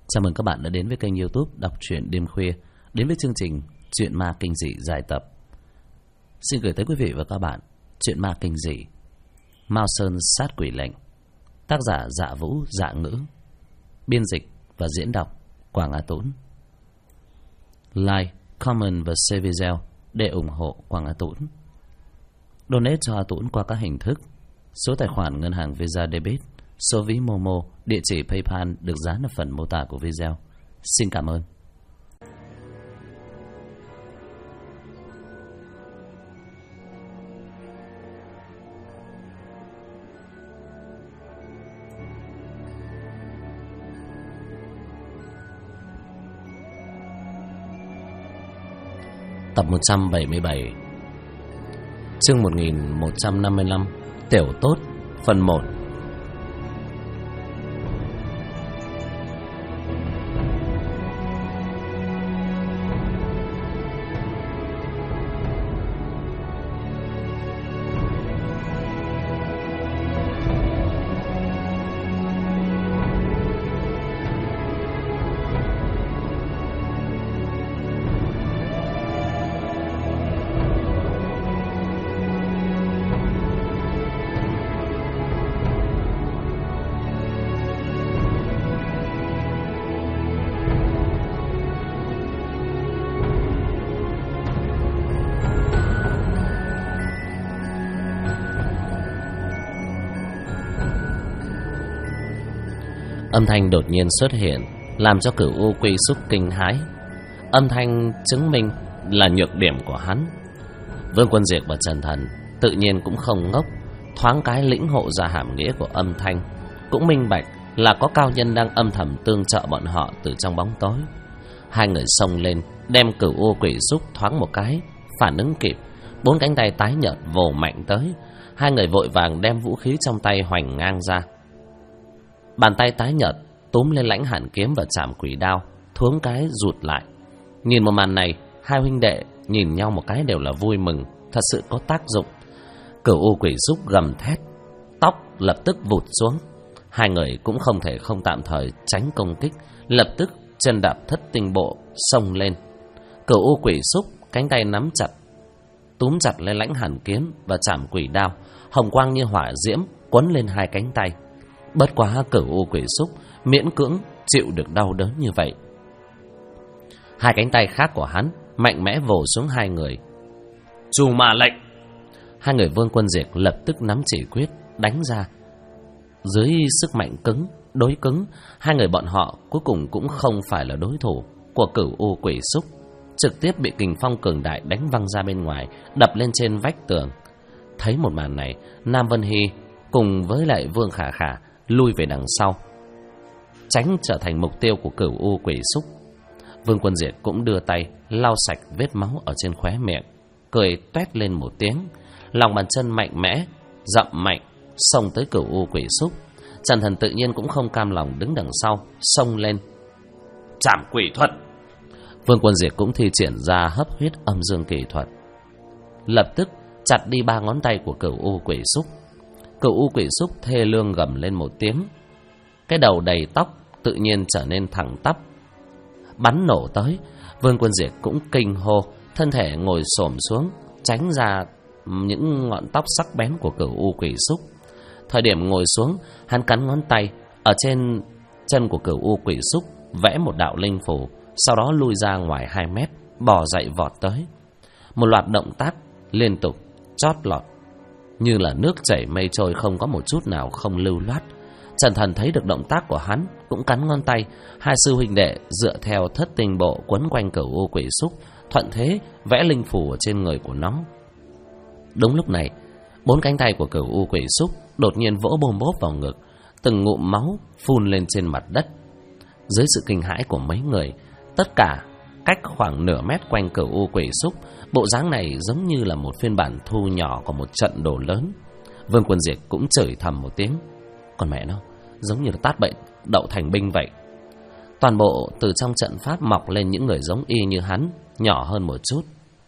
Chào mừng các bạn đã đến với kênh YouTube Đọc truyện đêm khuya, đến với chương trình Truyện ma kinh dị dài tập. Xin gửi tới quý vị và các bạn truyện ma kinh dị Mao Sơn sát quỷ lệnh, tác giả Dạ Vũ Dạ Ngữ, biên dịch và diễn đọc Quảng Á Tún. Like, comment và share video để ủng hộ Quảng Á Tún. Donate cho Á Tún qua các hình thức: số tài khoản ngân hàng Visa Debit, số ví Momo, địa chỉ PayPal được dán ở phần mô tả của video. Xin cảm ơn. Tập 177, chương 1155, Tiểu Tốt, phần 1. Âm thanh đột nhiên xuất hiện, làm cho Cửu U Quy Xúc kinh hãi. Âm thanh chứng minh là nhược điểm của hắn. Vương Quân Diệt và Trần Thần tự nhiên cũng không ngốc, thoáng cái lĩnh hộ ra hàm nghĩa của âm thanh, cũng minh bạch là có cao nhân đang âm thầm tương trợ bọn họ từ trong bóng tối. Hai người xông lên, đem Cửu U Quỷ Xúc thoáng một cái, phản ứng kịp, bốn cánh tay tái nhợt vồ mạnh tới. Hai người vội vàng đem vũ khí trong tay hoành ngang ra. Bàn tay tái nhợt túm lên Lãnh Hàn kiếm và Trảm Quỷ đao, thoáng cái rụt lại. Nhìn một màn này, hai huynh đệ nhìn nhau một cái đều là vui mừng, thật sự có tác dụng. Cửu U Quỷ Xúc gầm thét, tóc lập tức vụt xuống. Hai người cũng không thể không tạm thời tránh công kích, lập tức chân đạp Thất Tinh Bộ xông lên. Cửu U Quỷ Xúc cánh tay nắm chặt, túm chặt lên Lãnh Hàn kiếm và Trảm Quỷ đao, hồng quang như hỏa diễm quấn lên hai cánh tay. Bất quá Cửu U Quỷ Xúc miễn cưỡng chịu được đau đớn như vậy. Hai cánh tay khác của hắn mạnh mẽ vồ xuống hai người. Trù Ma lệnh. Hai người Vương Quân Diệt lập tức nắm chỉ quyết đánh ra. Dưới sức mạnh cứng đối cứng, hai người bọn họ cuối cùng cũng không phải là đối thủ của Cửu U Quỷ Xúc, trực tiếp bị kình phong cường đại đánh văng ra bên ngoài, đập lên trên vách tường. Thấy một màn này, Nam Vân Hy cùng với lại Vương Khả Khả lui về đằng sau, tránh trở thành mục tiêu của Cửu U Quỷ Xúc. Vương Quân Diệt cũng đưa tay lau sạch vết máu ở trên khóe miệng, cười toét lên một tiếng, lòng bàn chân mạnh mẽ dậm mạnh xông tới Cửu U Quỷ Xúc. Trần Thần tự nhiên cũng không cam lòng đứng đằng sau, xông lên. Trảm Quỷ thuật. Vương Quân Diệt cũng thi triển ra hấp huyết âm dương kỳ thuật, lập tức chặt đi ba ngón tay của Cửu U Quỷ Xúc. Cửu U Quỷ Xúc thê lương gầm lên một tiếng, cái đầu đầy tóc tự nhiên trở nên thẳng tắp, bắn nổ tới. Vương Quân Diệt cũng kinh hô, thân thể ngồi xổm xuống tránh ra những ngọn tóc sắc bén của Cửu U Quỷ Xúc. Thời điểm ngồi xuống, hắn cắn ngón tay ở trên chân của Cửu U Quỷ Xúc, vẽ một đạo linh phù, sau đó lui ra ngoài 2 mét, bò dậy vọt tới. Một loạt động tác liên tục chót lọt, như là nước chảy mây trôi, không có một chút nào không lưu loát. Trần Thần thấy được động tác của hắn, cũng cắn ngón tay. Hai sư huynh đệ dựa theo Thất Tinh Bộ quấn quanh Cửu U Quỷ Xúc, thuận thế vẽ linh phù ở trên người của nó. Đúng lúc này, bốn cánh tay của Cửu U Quỷ Xúc đột nhiên vỗ bôm bốp vào ngực, từng ngụm máu phun lên trên mặt đất. Dưới sự kinh hãi của mấy người, tất cả cách khoảng nửa mét quanh Cửu U Quỷ Xúc, bộ dáng này giống như là một phiên bản thu nhỏ của một trận đồ lớn. Vương Quân Diệt cũng chửi thầm một tiếng, còn mẹ nó, giống như là tát bậy đậu thành binh vậy. Toàn bộ từ trong trận pháp mọc lên những người giống y như hắn, nhỏ hơn một chút.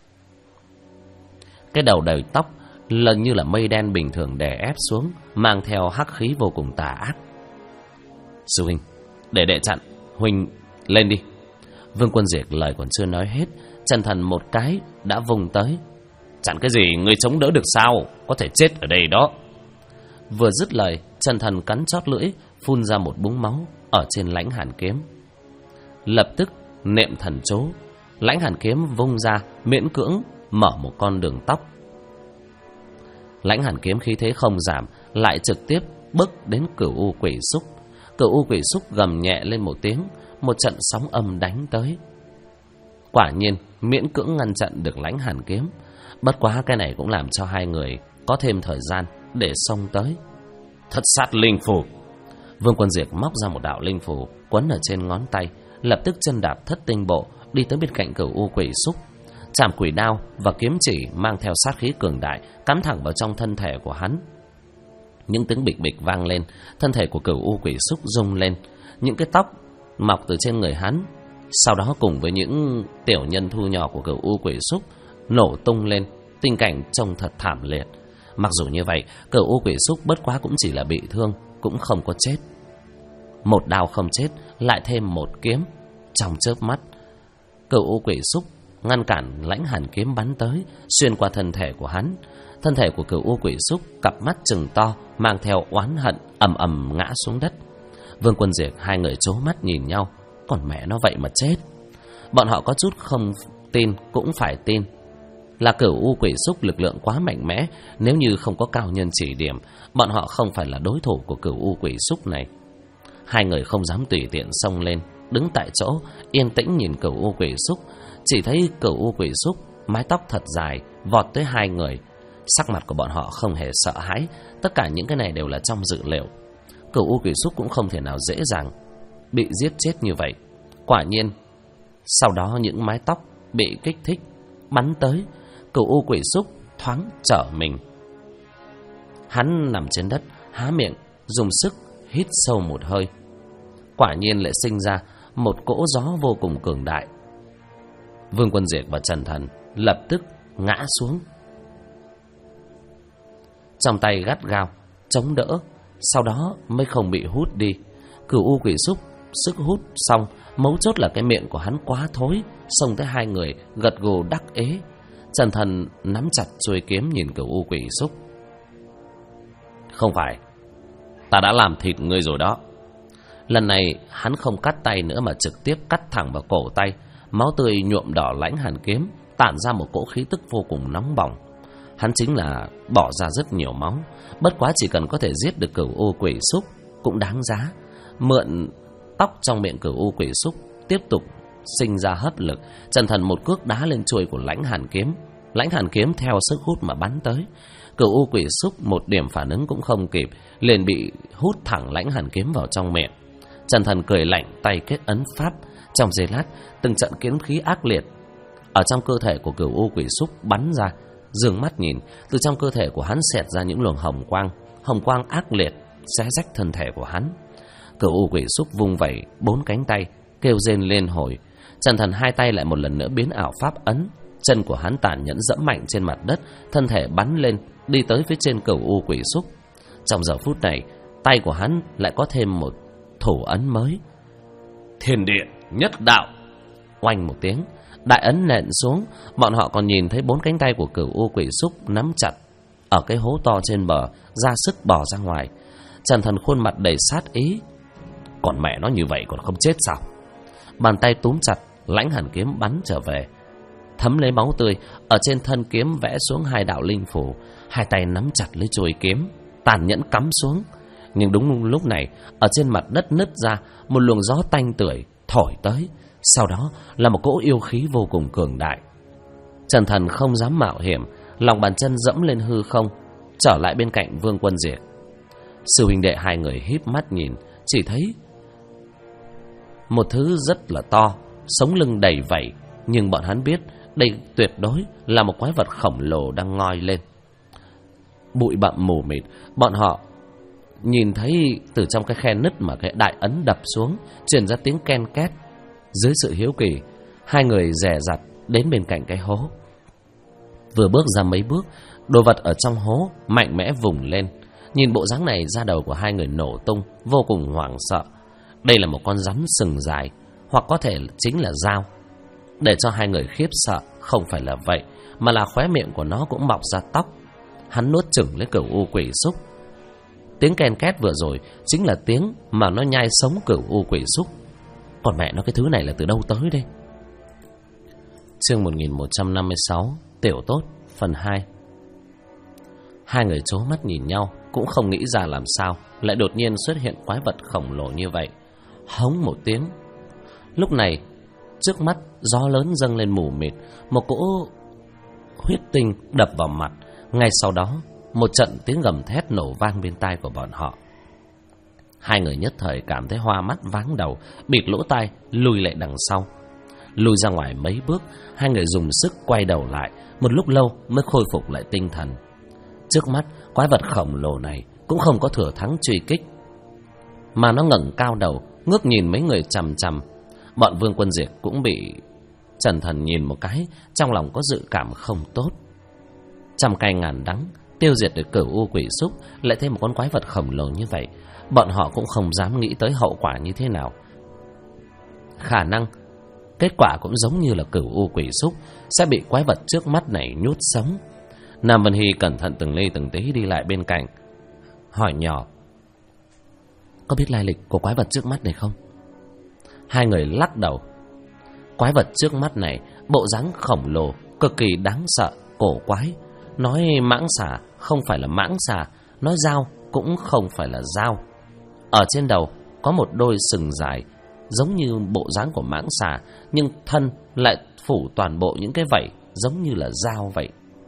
Cái đầu đầy tóc lần như là mây đen bình thường đè ép xuống, mang theo hắc khí vô cùng tà ác. Sư huynh, để đệ chặn, Huynh lên đi. Vương Quân Diệt lời còn chưa nói hết, Trần Thần một cái đã vùng tới. Chẳng cái gì, ngươi chống đỡ được sao? Có thể chết ở đây đó. Vừa dứt lời, Trần Thần cắn chót lưỡi, phun ra một búng máu ở trên lãnh hàn kiếm. Lập tức niệm thần chú, lãnh hàn kiếm vung ra, miễn cưỡng mở một con đường tóc. Lãnh hàn kiếm khí thế không giảm, lại trực tiếp bước đến Cửu U Quỷ Xúc. Cửu U Quỷ Xúc gầm nhẹ lên một tiếng, một trận sóng âm đánh tới. Quả nhiên miễn cưỡng ngăn chặn được lãnh hàn kiếm. Bất quá cái này cũng làm cho hai người có thêm thời gian để xông tới. Thất sát linh phù. Vương Quân Diệt móc ra một đạo linh phù quấn ở trên ngón tay, lập tức chân đạp thất tinh bộ đi tới bên cạnh Cửu U Quỷ Xúc. Trảm quỷ đao và kiếm chỉ mang theo sát khí cường đại cắm thẳng vào trong thân thể của hắn. Những tiếng bịch bịch vang lên, thân thể của Cửu U Quỷ Xúc rung lên, những cái tóc mọc từ trên người hắn, sau đó cùng với những tiểu nhân thu nhỏ của Cửu U Quỷ Xúc nổ tung lên, tình cảnh trông thật thảm liệt. Mặc dù như vậy, Cửu U Quỷ Xúc bất quá cũng chỉ là bị thương, cũng không có chết. Một đao không chết, lại thêm một kiếm. Trong chớp mắt, Cửu U Quỷ Xúc ngăn cản lãnh hàn kiếm bắn tới, xuyên qua thân thể của hắn. Thân thể của Cửu U Quỷ Xúc cặp mắt trừng to, mang theo oán hận, ầm ầm ngã xuống đất. Vương Quân Diệt hai người trố mắt nhìn nhau, còn mẹ nó vậy mà chết. Bọn họ có chút không tin cũng phải tin, là Cửu U Quỷ Xúc lực lượng quá mạnh mẽ, nếu như không có cao nhân chỉ điểm, bọn họ không phải là đối thủ của Cửu U Quỷ Xúc này. Hai người không dám tùy tiện xông lên, đứng tại chỗ yên tĩnh nhìn Cửu U Quỷ Xúc. Chỉ thấy Cửu U Quỷ Xúc mái tóc thật dài vọt tới hai người. Sắc mặt của bọn họ không hề sợ hãi, tất cả những cái này đều là trong dự liệu. Cửu U Quỷ Xúc cũng không thể nào dễ dàng bị giết chết như vậy. Quả nhiên, sau đó những mái tóc bị kích thích bắn tới, Cửu U Quỷ Xúc thoáng trở mình. Hắn nằm trên đất, há miệng dùng sức hít sâu một hơi. Quả nhiên lại sinh ra một cỗ gió vô cùng cường đại. Vương Quân Diệt và Trần Thần lập tức ngã xuống, trong tay gắt gao chống đỡ, sau đó mới không bị hút đi. Cửu U Quỷ Xúc sức hút xong, mấu chốt là cái miệng của hắn quá thối, xông tới hai người gật gù đắc ế. Trần Thần nắm chặt chuôi kiếm nhìn Cửu U Quỷ Xúc. Không phải, ta đã làm thịt ngươi rồi đó. Lần này hắn không cắt tay nữa mà trực tiếp cắt thẳng vào cổ tay. Máu tươi nhuộm đỏ lãnh hàn kiếm, tản ra một cỗ khí tức vô cùng nóng bỏng. Hắn chính là bỏ ra rất nhiều máu, bất quá chỉ cần có thể giết được Cửu U Quỷ Xúc cũng đáng giá. Mượn tóc trong miệng Cửu U Quỷ Xúc tiếp tục sinh ra hấp lực, Trần Thần một cước đá lên chuôi của lãnh hàn kiếm. Lãnh hàn kiếm theo sức hút mà bắn tới. Cửu U Quỷ Xúc một điểm phản ứng cũng không kịp, liền bị hút thẳng lãnh hàn kiếm vào trong miệng. Trần Thần cười lạnh, tay kết ấn pháp. Trong giây lát, từng trận kiếm khí ác liệt ở trong cơ thể của Cửu U Quỷ Xúc bắn ra. Dương mắt nhìn, từ trong cơ thể của hắn xẹt ra những luồng hồng quang ác liệt xé rách thân thể của hắn. Cửu U Quỷ Xúc vung vẩy bốn cánh tay, kêu rên lên hồi. Trần Thần hai tay lại một lần nữa biến ảo pháp ấn, chân của hắn tàn nhẫn dẫm mạnh trên mặt đất, thân thể bắn lên đi tới phía trên Cửu U Quỷ Xúc. Trong giờ phút này, tay của hắn lại có thêm một thủ ấn mới. Thiên Địa Nhất Đạo. Oanh một tiếng, đại ấn nện xuống. Bọn họ còn nhìn thấy bốn cánh tay của Cửu U Quỷ Xúc nắm chặt ở cái hố to trên bờ, ra sức bò ra ngoài. Trần Thần khuôn mặt đầy sát ý. Còn mẹ nó như vậy còn không chết sao? Bàn tay túm chặt lãnh hàn kiếm bắn trở về, thấm lấy máu tươi. Ở trên thân kiếm vẽ xuống hai đạo linh phù. Hai tay nắm chặt lấy chuôi kiếm, tàn nhẫn cắm xuống. Nhưng đúng lúc này, ở trên mặt đất nứt ra một luồng gió tanh tưởi thổi tới. Sau đó là một cỗ yêu khí vô cùng cường đại. Trần Thần không dám mạo hiểm, lòng bàn chân dẫm lên hư không, trở lại bên cạnh Vương Quân Diệt. Sư huynh đệ hai người híp mắt nhìn, chỉ thấy một thứ rất là to, sống lưng đầy vảy, nhưng bọn hắn biết đây tuyệt đối là một quái vật khổng lồ đang ngoi lên. Bụi bặm mù mịt, bọn họ nhìn thấy từ trong cái khe nứt mà cái đại ấn đập xuống truyền ra tiếng ken két. Dưới sự hiếu kỳ, hai người dè dặt đến bên cạnh cái hố. Vừa bước ra mấy bước, đồ vật ở trong hố mạnh mẽ vùng lên. Nhìn bộ dáng này, da đầu của hai người nổ tung, vô cùng hoảng sợ. đây là một con rắn sừng dài, hoặc có thể chính là dao. Để cho hai người khiếp sợ, không phải là vậy, mà là khóe miệng của nó cũng mọc ra tóc. Hắn nuốt chửng lấy cửu u quỷ xúc. Tiếng ken két vừa rồi chính là tiếng mà nó nhai sống cửu u quỷ xúc. Còn mẹ nó, cái thứ này là từ đâu tới đây? Chương 1156, Tiểu Tốt, phần 2. Hai người trố mắt nhìn nhau, cũng không nghĩ ra làm sao lại đột nhiên xuất hiện quái vật khổng lồ như vậy. Hống một tiếng. Lúc này, trước mắt gió lớn dâng lên mù mịt, một cỗ huyết tinh đập vào mặt. Ngay sau đó, một trận tiếng gầm thét nổ vang bên tai của bọn họ. Hai người nhất thời cảm thấy hoa mắt váng đầu, bịt lỗ tai, lùi lại đằng sau. Lùi ra ngoài mấy bước, hai người dùng sức quay đầu lại, một lúc lâu mới khôi phục lại tinh thần. Trước mắt, quái vật khổng lồ này cũng không có thừa thắng truy kích, mà nó ngẩng cao đầu, ngước nhìn mấy người chằm chằm. Bọn Vương Quân Diệt cũng bị Trần Thần nhìn một cái, trong lòng có dự cảm không tốt. Trăm cay ngàn đắng, tiêu diệt được cửu u quỷ xúc, lại thêm một con quái vật khổng lồ như vậy, bọn họ cũng không dám nghĩ tới hậu quả như thế nào. Khả năng kết quả cũng giống như là cửu u quỷ xúc sẽ bị quái vật trước mắt này nhốt sống. Nam Vân Hy cẩn thận từng ly từng tí đi lại bên cạnh, hỏi nhỏ: có biết lai lịch của quái vật trước mắt này không? Hai người lắc đầu. Quái vật trước mắt này bộ dáng khổng lồ, cực kỳ đáng sợ, cổ quái. Nói mãng xà không phải là mãng xà, nói dao cũng không phải là dao. Ở trên đầu có một đôi sừng dài, giống như bộ dáng của mãng xà, nhưng thân lại phủ toàn bộ những cái vảy giống như là dao vậy.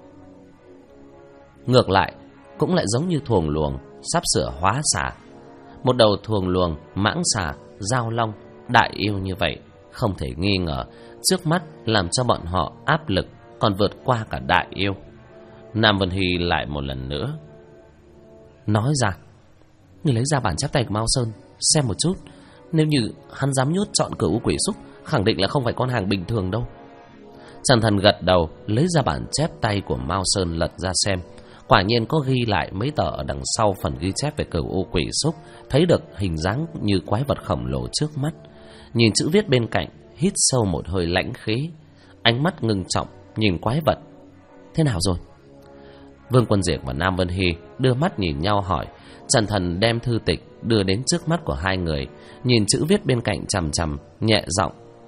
Ngược lại, cũng lại giống như thuồng luồng sắp sửa hóa xà. Một đầu thuồng luồng, mãng xà, dao long, đại yêu như vậy, không thể nghi ngờ, trước mắt làm cho bọn họ áp lực còn vượt qua cả đại yêu. Nam Vân Hy lại một lần nữa nói ra: người lấy ra bản chép tay của Mao Sơn xem một chút. Nếu như hắn dám nhốt trọn cửu u quỷ xúc, khẳng định là không phải con hàng bình thường đâu. Trần Thần gật đầu, lấy ra bản chép tay của Mao Sơn lật ra xem. Quả nhiên có ghi lại mấy tờ ở đằng sau phần ghi chép về cửu u quỷ xúc, thấy được hình dáng như quái vật khổng lồ trước mắt. Nhìn chữ viết bên cạnh, hít sâu một hơi lãnh khí, ánh mắt ngưng trọng nhìn quái vật. Thế nào rồi? Vương Quân Diệt và Nam Vân Hy đưa mắt nhìn nhau hỏi. Trần Thần đem thư tịch đưa đến trước mắt của hai người, nhìn chữ viết bên cạnh chằm chằm, nhẹ giọng: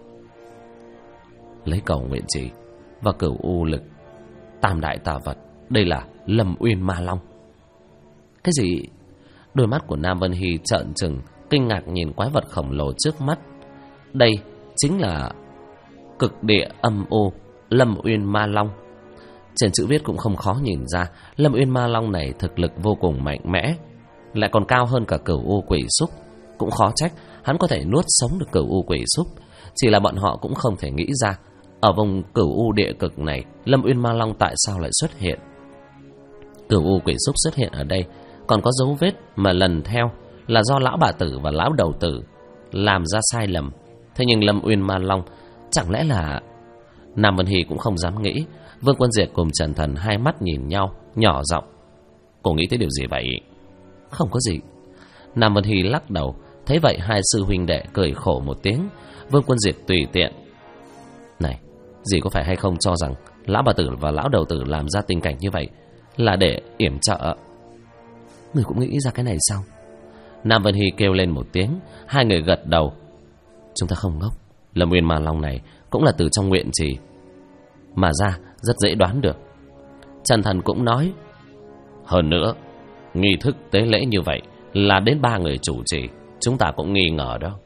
lấy cầu nguyện chỉ và cửu u lực, tam đại tà vật, đây là Lâm Uyên Ma Long. Cái gì? Đôi mắt của Nam Vân Hy trợn trừng, kinh ngạc nhìn quái vật khổng lồ trước mắt. Đây chính là cực địa âm u Lâm Uyên Ma Long. Trên chữ viết cũng không khó nhìn ra, Lâm Uyên Ma Long này thực lực vô cùng mạnh mẽ, lại còn cao hơn cả cửu u quỷ xúc. Cũng khó trách hắn có thể nuốt sống được cửu u quỷ xúc. Chỉ là bọn họ cũng không thể nghĩ ra, ở vùng cửu u địa cực này, Lâm Uyên Ma Long tại sao lại xuất hiện. Cửu u quỷ xúc xuất hiện ở đây còn có dấu vết mà lần theo là do lão bà tử và lão đầu tử làm ra sai lầm. Thế nhưng Lâm Uyên Ma Long chẳng lẽ là... Nam Vân Hy cũng không dám nghĩ. Vương Quân Diệt cùng Trần Thần hai mắt nhìn nhau, nhỏ giọng: cô nghĩ tới điều gì vậy? Không có gì. Nam Vân Hy lắc đầu. Thấy vậy hai sư huynh đệ cười khổ một tiếng. Vương Quân Diệt tùy tiện: này, dì có phải hay không cho rằng lão bà tử và lão đầu tử làm ra tình cảnh như vậy là để yểm trợ? Người cũng nghĩ ra cái này sao? Nam Vân Hy kêu lên một tiếng. Hai người gật đầu. Chúng ta không ngốc. Lâm Uyên Ma Long này cũng là từ trong nguyện trì mà ra, rất dễ đoán được. Trần Thần cũng nói: hơn nữa, nghi thức tế lễ như vậy là đến 3 người chủ trì, chúng ta cũng nghi ngờ đó.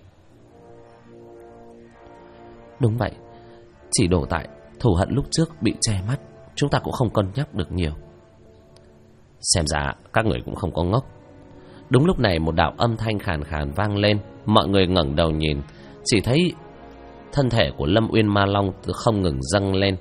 Đúng vậy, chỉ đổ tại thù hận lúc trước bị che mắt, chúng ta cũng không cân nhắc được nhiều. Xem ra các người cũng không có ngốc. Đúng lúc này một đạo âm thanh khàn khàn vang lên. Mọi người ngẩng đầu nhìn, chỉ thấy thân thể của Lâm Uyên Ma Long không ngừng dâng lên.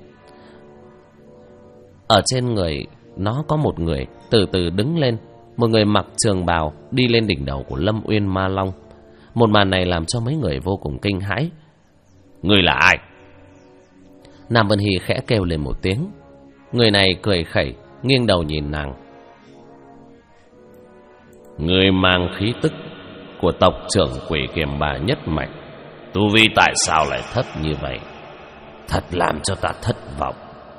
Ở trên người nó có một người từ từ đứng lên. Một người mặc trường bào đi lên đỉnh đầu của Lâm Uyên Ma Long. Một màn này làm cho mấy người vô cùng kinh hãi. Người là ai? Nam Vân Hy khẽ kêu lên một tiếng. Người này cười khẩy, nghiêng đầu nhìn nàng. Người mang khí tức của tộc trưởng Quỷ Kiềm Bà nhất mạch, tu vi tại sao lại thấp như vậy? Thật làm cho ta thất vọng.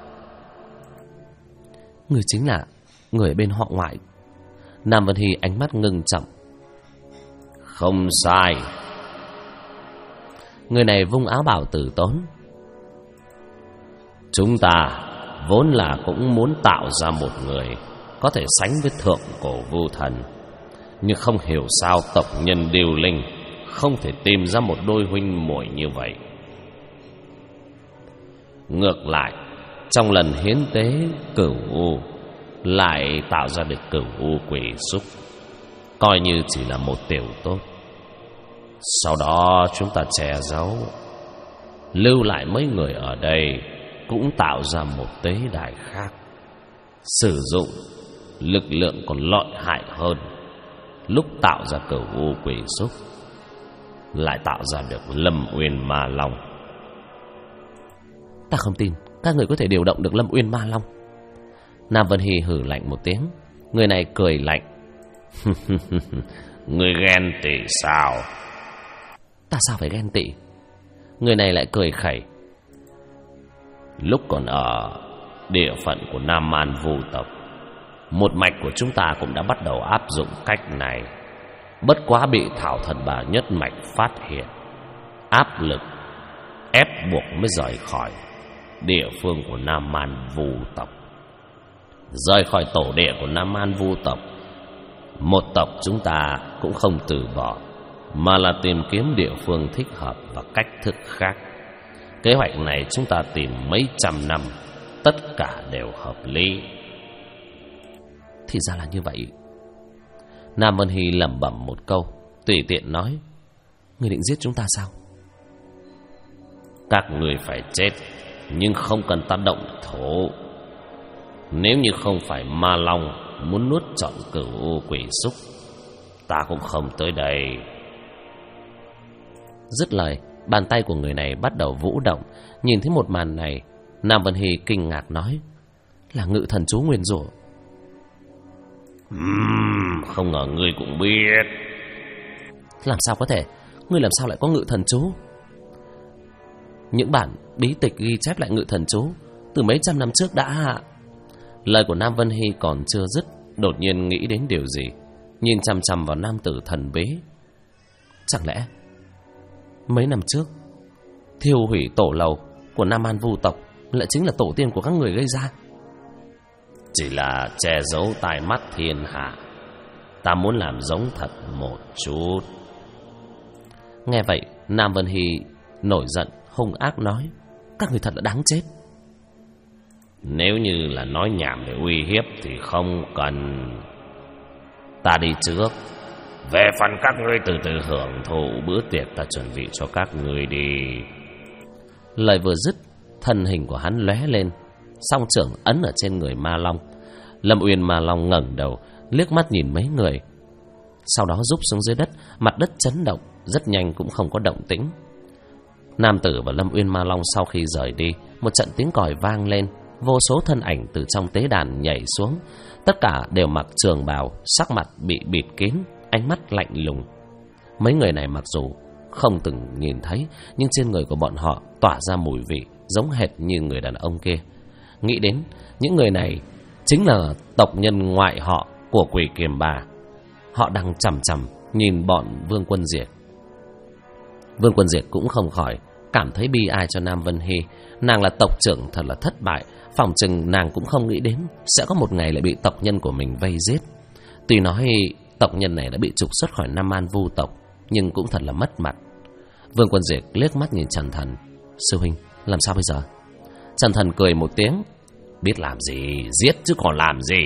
Người chính là người bên họ Ngoại. Nam Vân Hy ánh mắt ngưng trọng. Không sai. Người này vung áo bào tử tốn. Chúng ta vốn là cũng muốn tạo ra một người có thể sánh với thượng cổ Vu Thần, nhưng không hiểu sao tộc nhân Điêu Linh không thể tìm ra một đôi huynh muội như vậy. Ngược lại, trong lần hiến tế Cửu U lại tạo ra được Cửu U Quỷ Xúc, coi như chỉ là một tiểu tốt. Sau đó chúng ta che giấu, lưu lại mấy người ở đây, cũng tạo ra một tế đài khác, sử dụng lực lượng còn lợi hại hơn. Lúc tạo ra Cửu U Quỷ Xúc, lại tạo ra được Lâm Uyên Ma Long. Ta không tin các người có thể điều động được Lâm Uyên Ma Long. Nam Vân Hy hử lạnh một tiếng. Người này cười lạnh. Người ghen tị sao? Ta sao phải ghen tị? Người này lại cười khẩy. Lúc còn ở địa phận của Nam Man Vu tộc, một mạch của chúng ta cũng đã bắt đầu áp dụng cách này. Bất quá bị Thảo Thần Bà nhất mạch phát hiện, áp lực ép buộc mới rời khỏi địa phương của Nam Man Vu tộc. Rời khỏi tổ địa của Nam Man Vu tộc, một tộc chúng ta cũng không từ bỏ, mà là tìm kiếm địa phương thích hợp và cách thức khác. Kế hoạch này chúng ta tìm mấy trăm năm, tất cả đều hợp lý. Thì ra là như vậy. Nam Vân Hy lẩm bẩm một câu, tùy tiện nói. Người định giết chúng ta sao? Các người phải chết, nhưng không cần ta động thủ. Nếu như không phải Ma Long muốn nuốt trọn Cửu U Quỷ Xúc, ta cũng không tới đây. Dứt lời, bàn tay của người này bắt đầu vũ động. Nhìn thấy một màn này, Nam Vân Hy kinh ngạc nói. Là ngự thần chú nguyền rủa. Không ngờ ngươi cũng biết. Làm sao có thể? Ngươi làm sao lại có ngự thần chú? Những bản bí tịch ghi chép lại ngự thần chú từ mấy trăm năm trước đã hạ. Lời của Nam Vân Hy còn chưa dứt, đột nhiên nghĩ đến điều gì, nhìn chằm chằm vào nam tử thần bí. Chẳng lẽ mấy năm trước thiêu hủy tổ lầu của Nam An Vu tộc lại chính là tổ tiên của các người gây ra? Chỉ là che giấu tai mắt thiên hạ, ta muốn làm giống thật một chút. Nghe vậy, Nam Vân Hy nổi giận, hung ác nói. Các người thật là đáng chết. Nếu như là nói nhảm để uy hiếp thì không cần. Ta đi trước. Về phần các ngươi từ từ hưởng thụ bữa tiệc ta chuẩn bị cho các ngươi đi. Lời vừa dứt, thân hình của hắn lóe lên, song trưởng ấn ở trên người Ma Long. Lâm Uyên Ma Long ngẩng đầu, liếc mắt nhìn mấy người, sau đó rúc xuống dưới đất. Mặt đất chấn động, rất nhanh cũng không có động tĩnh. Nam tử và Lâm Uyên Ma Long sau khi rời đi, một trận tiếng còi vang lên. Vô số thân ảnh từ trong tế đàn nhảy xuống, tất cả đều mặc trường bào, sắc mặt bị bịt kín, ánh mắt lạnh lùng. Mấy người này mặc dù không từng nhìn thấy, nhưng trên người của bọn họ tỏa ra mùi vị giống hệt như người đàn ông kia. Nghĩ đến những người này chính là tộc nhân ngoại họ của Quỷ Kiềm Bà. Họ đang chằm chằm nhìn bọn Vương Quân Diệt. Vương Quân Diệt cũng không khỏi cảm thấy bi ai cho Nam Vân Hy. Nàng là tộc trưởng thật là thất bại. Phòng chừng nàng cũng không nghĩ đến sẽ có một ngày lại bị tộc nhân của mình vây giết. Tuy nói tộc nhân này đã bị trục xuất khỏi Nam An Vu tộc, nhưng cũng thật là mất mặt. Vương Quân Diệt liếc mắt nhìn Trần Thần. Sư huynh, làm sao bây giờ? Trần Thần cười một tiếng. Biết làm gì, giết chứ còn làm gì.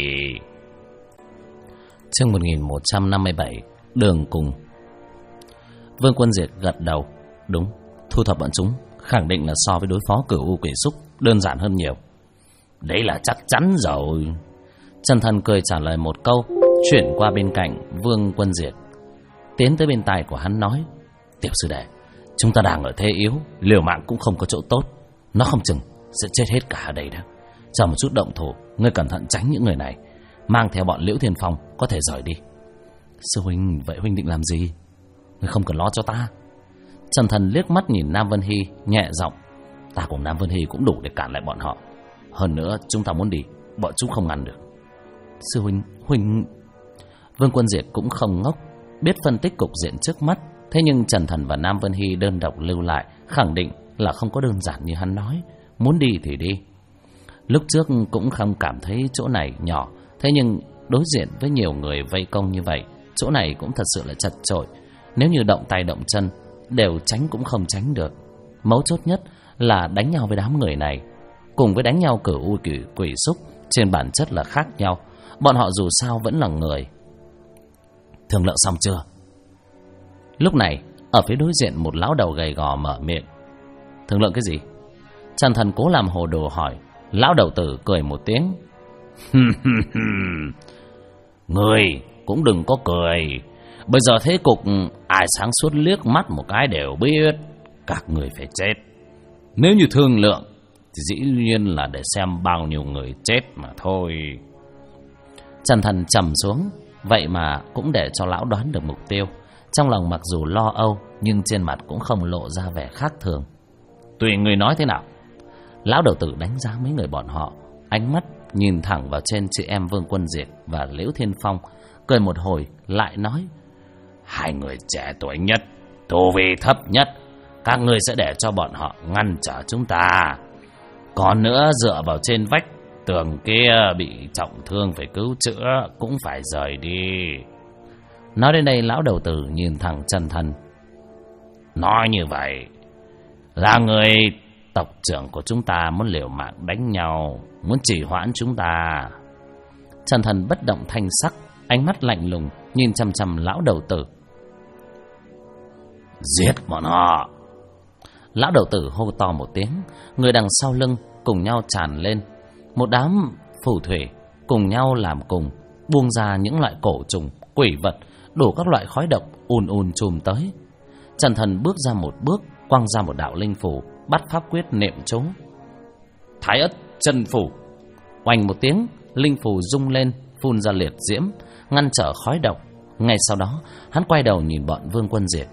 Chương 1157, Đường Cùng. Vương Quân Diệt gật đầu. Đúng, thu thập bọn chúng khẳng định là so với đối phó Cửu U Quỷ Xúc đơn giản hơn nhiều. Đấy là chắc chắn rồi. Trần Thần cười trả lời một câu, chuyển qua bên cạnh Vương Quân Diệt, tiến tới bên tai của hắn nói. Tiểu sư đệ, chúng ta đang ở thế yếu, liều mạng cũng không có chỗ tốt. Nó không chừng sẽ chết hết cả ở đây đó. Chờ một chút động thủ, ngươi cẩn thận tránh những người này, mang theo bọn Liễu Thiên Phong có thể rời đi. Sư huynh, vậy huynh định làm gì? Ngươi không cần lo cho ta. Trần Thần liếc mắt nhìn Nam Vân Hy, nhẹ giọng: Ta cùng Nam Vân Hy cũng đủ để cản lại bọn họ. Hơn nữa chúng ta muốn đi, bọn chúng không ngăn được. Sư huynh... Vương Quân Diệt cũng không ngốc, biết phân tích cục diện trước mắt. Thế nhưng Trần Thần và Nam Vân Hy đơn độc lưu lại, khẳng định là không có đơn giản như hắn nói. Muốn đi thì đi. Lúc trước cũng không cảm thấy chỗ này nhỏ, thế nhưng đối diện với nhiều người vây công như vậy, chỗ này cũng thật sự là chật chội. Nếu như động tay động chân, đều tránh cũng không tránh được. Mấu chốt nhất là đánh nhau với đám người này, cùng với đánh nhau cửu u quỷ xúc, trên bản chất là khác nhau. Bọn họ dù sao vẫn là người. Thương lượng xong chưa? Lúc này ở phía đối diện một lão đầu gầy gò mở miệng. Thương lượng cái gì? Trần Thần cố làm hồ đồ hỏi. Lão đầu tử cười một tiếng. Người cũng đừng có cười. Bây giờ thế cục ai sáng suốt liếc mắt một cái đều biết các người phải chết. Nếu như thương lượng thì dĩ nhiên là để xem bao nhiêu người chết mà thôi. Trần Thần trầm xuống, vậy mà cũng để cho lão đoán được mục tiêu. Trong lòng mặc dù lo âu, nhưng trên mặt cũng không lộ ra vẻ khác thường. Tùy người nói thế nào. Lão đầu tử đánh giá mấy người bọn họ, ánh mắt nhìn thẳng vào trên chị em Vương Quân Diệt và Liễu Thiên Phong, cười một hồi lại nói: Hai người trẻ tuổi nhất, tu vi thấp nhất, các ngươi sẽ để cho bọn họ ngăn trở chúng ta. Còn nữa, dựa vào trên vách tường kia bị trọng thương phải cứu chữa cũng phải rời đi. Nói đến đây, lão đầu tử nhìn thẳng Trần Thần. Nói như vậy là người tộc trưởng của chúng ta muốn liều mạng đánh nhau, muốn trì hoãn chúng ta. Trần Thần bất động thanh sắc, ánh mắt lạnh lùng nhìn chằm chằm lão đầu tử. Giết bọn họ. Lão đầu tử hô to một tiếng, người đằng sau lưng cùng nhau tràn lên. Một đám phù thủy cùng nhau làm cùng, buông ra những loại cổ trùng, quỷ vật, đủ các loại khói độc ùn trùm tới. Trần Thần bước ra một bước, quăng ra một đạo linh phù, bắt pháp quyết niệm chú. Thái ất chân phù. Oanh một tiếng, linh phù rung lên, phun ra liệt diễm, ngăn trở khói độc. Ngay sau đó, hắn quay đầu nhìn bọn Vương Quân Diệt.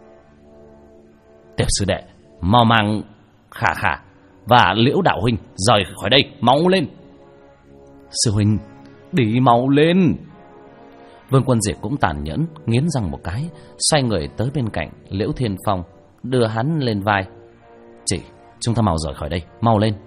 Tiểu sư đệ, mau mang Khả Khả và Liễu đạo huynh rời khỏi đây, mau lên. Sư huynh, đi mau lên. Vương Quân Diệt cũng tàn nhẫn, nghiến răng một cái, xoay người tới bên cạnh Liễu Thiên Phong, đưa hắn lên vai. Chị, chúng ta mau rời khỏi đây, mau lên.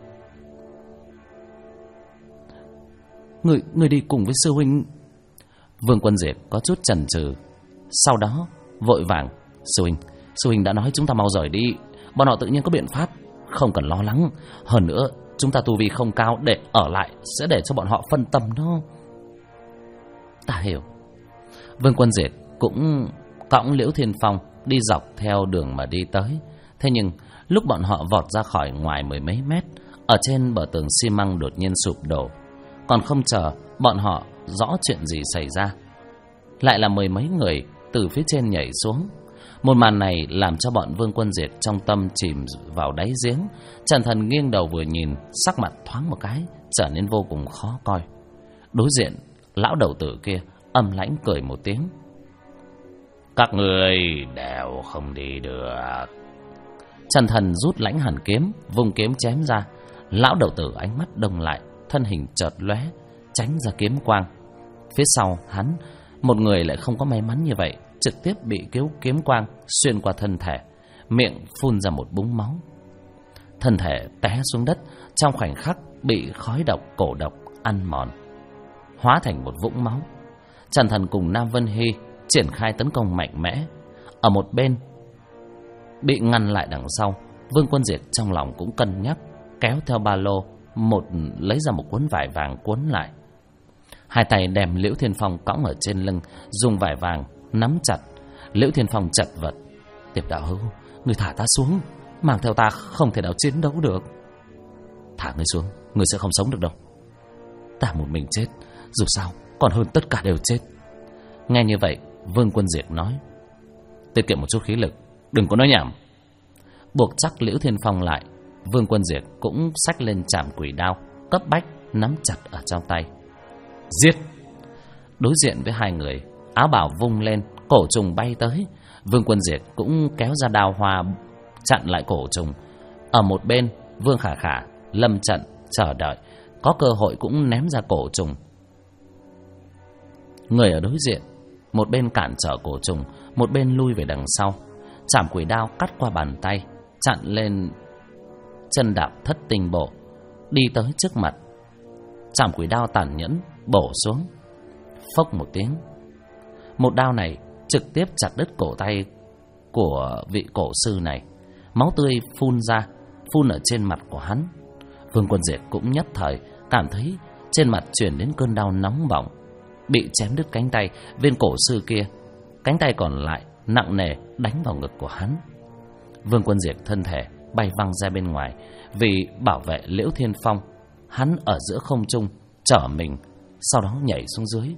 Người đi cùng với sư huynh. Vương Quân Diệt có chút chần chừ, sau đó vội vàng. Sư huynh đã nói chúng ta mau rời đi, bọn họ tự nhiên có biện pháp, không cần lo lắng. Hơn nữa, chúng ta tu vi không cao, để ở lại sẽ để cho bọn họ phân tâm đó. Ta hiểu. Vương Quân Diệt cũng cõng Liễu Thiên Phong đi dọc theo đường mà đi tới. Thế nhưng lúc bọn họ vọt ra khỏi ngoài mười mấy mét, ở trên bờ tường xi măng đột nhiên sụp đổ. Còn không chờ bọn họ rõ chuyện gì xảy ra, lại là mười mấy người từ phía trên nhảy xuống. Một màn này làm cho bọn Vương Quân Diệt trong tâm chìm vào đáy giếng. Trần Thần nghiêng đầu vừa nhìn, sắc mặt thoáng một cái trở nên vô cùng khó coi. Đối diện lão đầu tử kia âm lãnh cười một tiếng. Các người đều không đi được. Trần Thần rút lãnh hàn kiếm, vung kiếm chém ra. Lão đầu tử ánh mắt đông lại, thân hình chợt lóe, tránh ra kiếm quang. Phía sau hắn, một người lại không có may mắn như vậy, trực tiếp bị kiếm quang xuyên qua thân thể, miệng phun ra một búng máu. Thân thể té xuống đất, trong khoảnh khắc bị khói độc cổ độc ăn mòn, hóa thành một vũng máu. Trần Thần cùng Nam Vân Hy triển khai tấn công mạnh mẽ. Ở một bên bị ngăn lại đằng sau, Vương Quân Diệt trong lòng cũng cân nhắc, kéo theo ba lô lấy ra một cuốn vải vàng cuốn lại. Hai tay đem Liễu Thiên Phong cõng ở trên lưng, dùng vải vàng nắm chặt. Liễu Thiên Phong chật vật. Tiệp đạo hữu, người thả ta xuống, mang theo ta không thể nào chiến đấu được. Thả người xuống, người sẽ không sống được đâu. Ta một mình chết, dù sao còn hơn tất cả đều chết. Nghe như vậy, Vương Quân Diệt nói. Tiết kiệm một chút khí lực, đừng có nói nhảm. Buộc chắc Liễu Thiên Phong lại, Vương Quân Diệt cũng xách lên trảm quỷ đao, cấp bách nắm chặt ở trong tay. Giết! Đối diện với hai người, áo bào vung lên, cổ trùng bay tới. Vương Quân Diệt cũng kéo ra đao hoa chặn lại cổ trùng. Ở một bên, Vương Khả Khả lâm trận chờ đợi, có cơ hội cũng ném ra cổ trùng. Người ở đối diện, một bên cản trở cổ trùng, một bên lui về đằng sau. Trảm quỷ đao cắt qua bàn tay, chặn lên chân đạp thất tinh bộ, đi tới trước mặt. Trảm quỷ đao tàn nhẫn bổ xuống. Phốc một tiếng, một đao này trực tiếp chặt đứt cổ tay của vị cổ sư này. Máu tươi phun ra, phun ở trên mặt của hắn. Vương Quân Diệt cũng nhất thời cảm thấy trên mặt truyền đến cơn đau nóng bỏng. Bị chém đứt cánh tay viên cổ sư kia, cánh tay còn lại nặng nề đánh vào ngực của hắn. Vương Quân Diệt thân thể bay văng ra bên ngoài. Vì bảo vệ Liễu Thiên Phong, hắn ở giữa không trung trở mình, sau đó nhảy xuống dưới.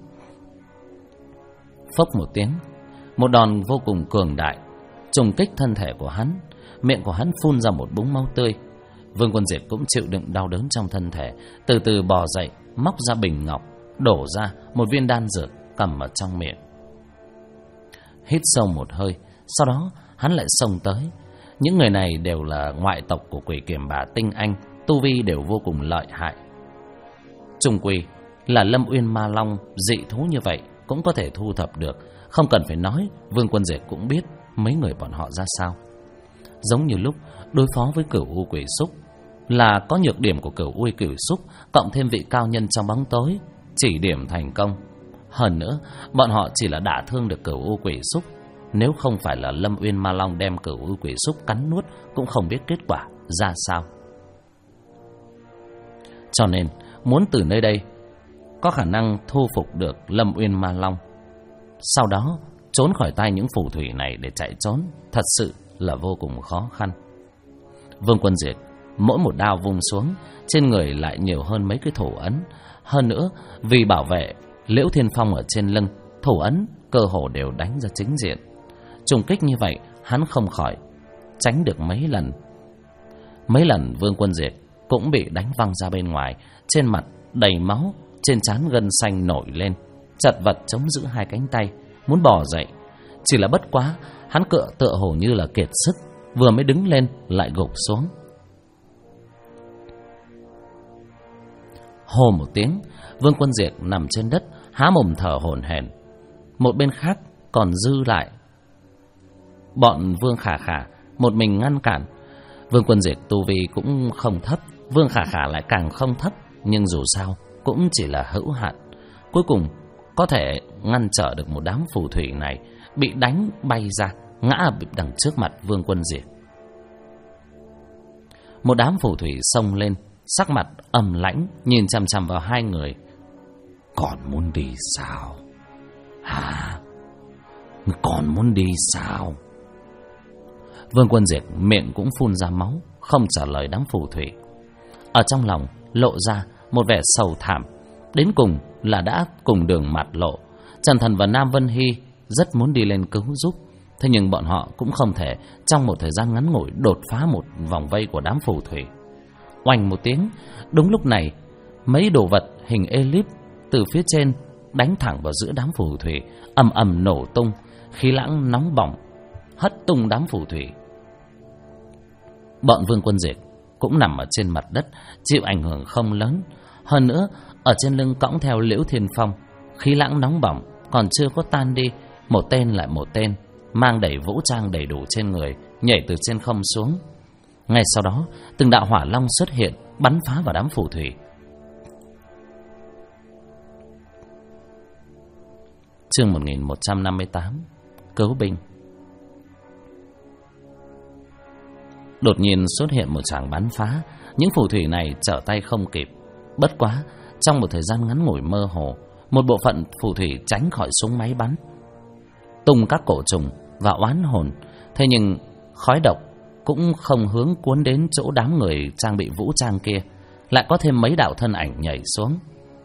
Phốc một tiếng, một đòn vô cùng cường đại trùng kích thân thể của hắn. Miệng của hắn phun ra một búng máu tươi. Vương Quân Diệt cũng chịu đựng đau đớn trong thân thể, từ từ bò dậy, móc ra bình ngọc, đổ ra một viên đan dược cầm ở trong miệng. Hít sâu một hơi, sau đó hắn lại xông tới. Những người này đều là ngoại tộc của Quỷ Kiểm Bà tinh anh, tu vi đều vô cùng lợi hại. Trung quy là Lâm Uyên Ma Long dị thú như vậy cũng có thể thu thập được. Không cần phải nói, Vương Quân Diệt cũng biết mấy người bọn họ ra sao. Giống như lúc đối phó với Cửu U Quỷ Xúc, là có nhược điểm của Cửu U Quỷ Xúc cộng thêm vị cao nhân trong bóng tối chỉ điểm thành công. Hơn nữa, bọn họ chỉ là đả thương được Cửu U Quỷ Xúc. Nếu không phải là Lâm Uyên Ma Long đem Cửu U Quỷ Xúc cắn nuốt, cũng không biết kết quả ra sao. Cho nên, muốn từ nơi đây có khả năng thu phục được Lâm Uyên Ma Long, sau đó trốn khỏi tay những phù thủy này để chạy trốn, thật sự là vô cùng khó khăn. Vương Quân Diệt mỗi một đao vung xuống, trên người lại nhiều hơn mấy cái thủ ấn. Hơn nữa, vì bảo vệ Liễu Thiên Phong ở trên lưng, thủ ấn cơ hồ đều đánh ra chính diện. Trùng kích như vậy, hắn không khỏi tránh được mấy lần. Mấy lần Vương Quân Diệt cũng bị đánh văng ra bên ngoài, trên mặt đầy máu, trên trán gân xanh nổi lên, chật vật chống giữ hai cánh tay, muốn bò dậy. Chỉ là bất quá, hắn tựa hồ như là kiệt sức, vừa mới đứng lên lại gục xuống. Hô một tiếng, Vương Quân Diệt nằm trên đất, há mồm thở hổn hển. Một bên khác còn dư lại bọn Vương Khả Khả một mình ngăn cản. Vương Quân Diệt tu vi cũng không thấp, Vương Khả Khả lại càng không thấp, nhưng dù sao cũng chỉ là hữu hạn. Cuối cùng có thể ngăn trở được một đám phù thủy này, bị đánh bay ra, ngã ở đằng trước mặt Vương Quân Diệt. Một đám phù thủy xông lên, sắc mặt âm lãnh, nhìn chằm chằm vào hai người. Còn muốn đi sao? Hả? Ngươi còn muốn đi sao? Vương Quân Diệt miệng cũng phun ra máu, không trả lời đám phù thủy. Ở trong lòng lộ ra một vẻ sầu thảm, đến cùng là đã cùng đường mặt lộ. Trần Thần và Nam Vân Hy rất muốn đi lên cứu giúp, thế nhưng bọn họ cũng không thể trong một thời gian ngắn ngủi đột phá một vòng vây của đám phù thủy. Oanh một tiếng, đúng lúc này, mấy đồ vật hình elip từ phía trên đánh thẳng vào giữa đám phù thủy, ầm ầm nổ tung, khí lãng nóng bỏng hất tung đám phù thủy. Bọn Vương Quân Diệt cũng nằm ở trên mặt đất, chịu ảnh hưởng không lớn. Hơn nữa, ở trên lưng cõng theo Liễu Thiên Phong, khí lãng nóng bỏng còn chưa có tan đi, một tên lại một tên mang đầy vũ trang đầy đủ trên người, nhảy từ trên không xuống. Ngay sau đó, từng đạo hỏa long xuất hiện, bắn phá vào đám phù thủy. Chương 1158, Cứu binh. Đột nhiên xuất hiện một tràng bắn phá, những phù thủy này trở tay không kịp. Bất quá, trong một thời gian ngắn ngủi mơ hồ, một bộ phận phù thủy tránh khỏi súng máy bắn, tung các cổ trùng và oán hồn. Thế nhưng khói độc cũng không hướng cuốn đến chỗ đám người trang bị vũ trang kia, lại có thêm mấy đạo thân ảnh nhảy xuống.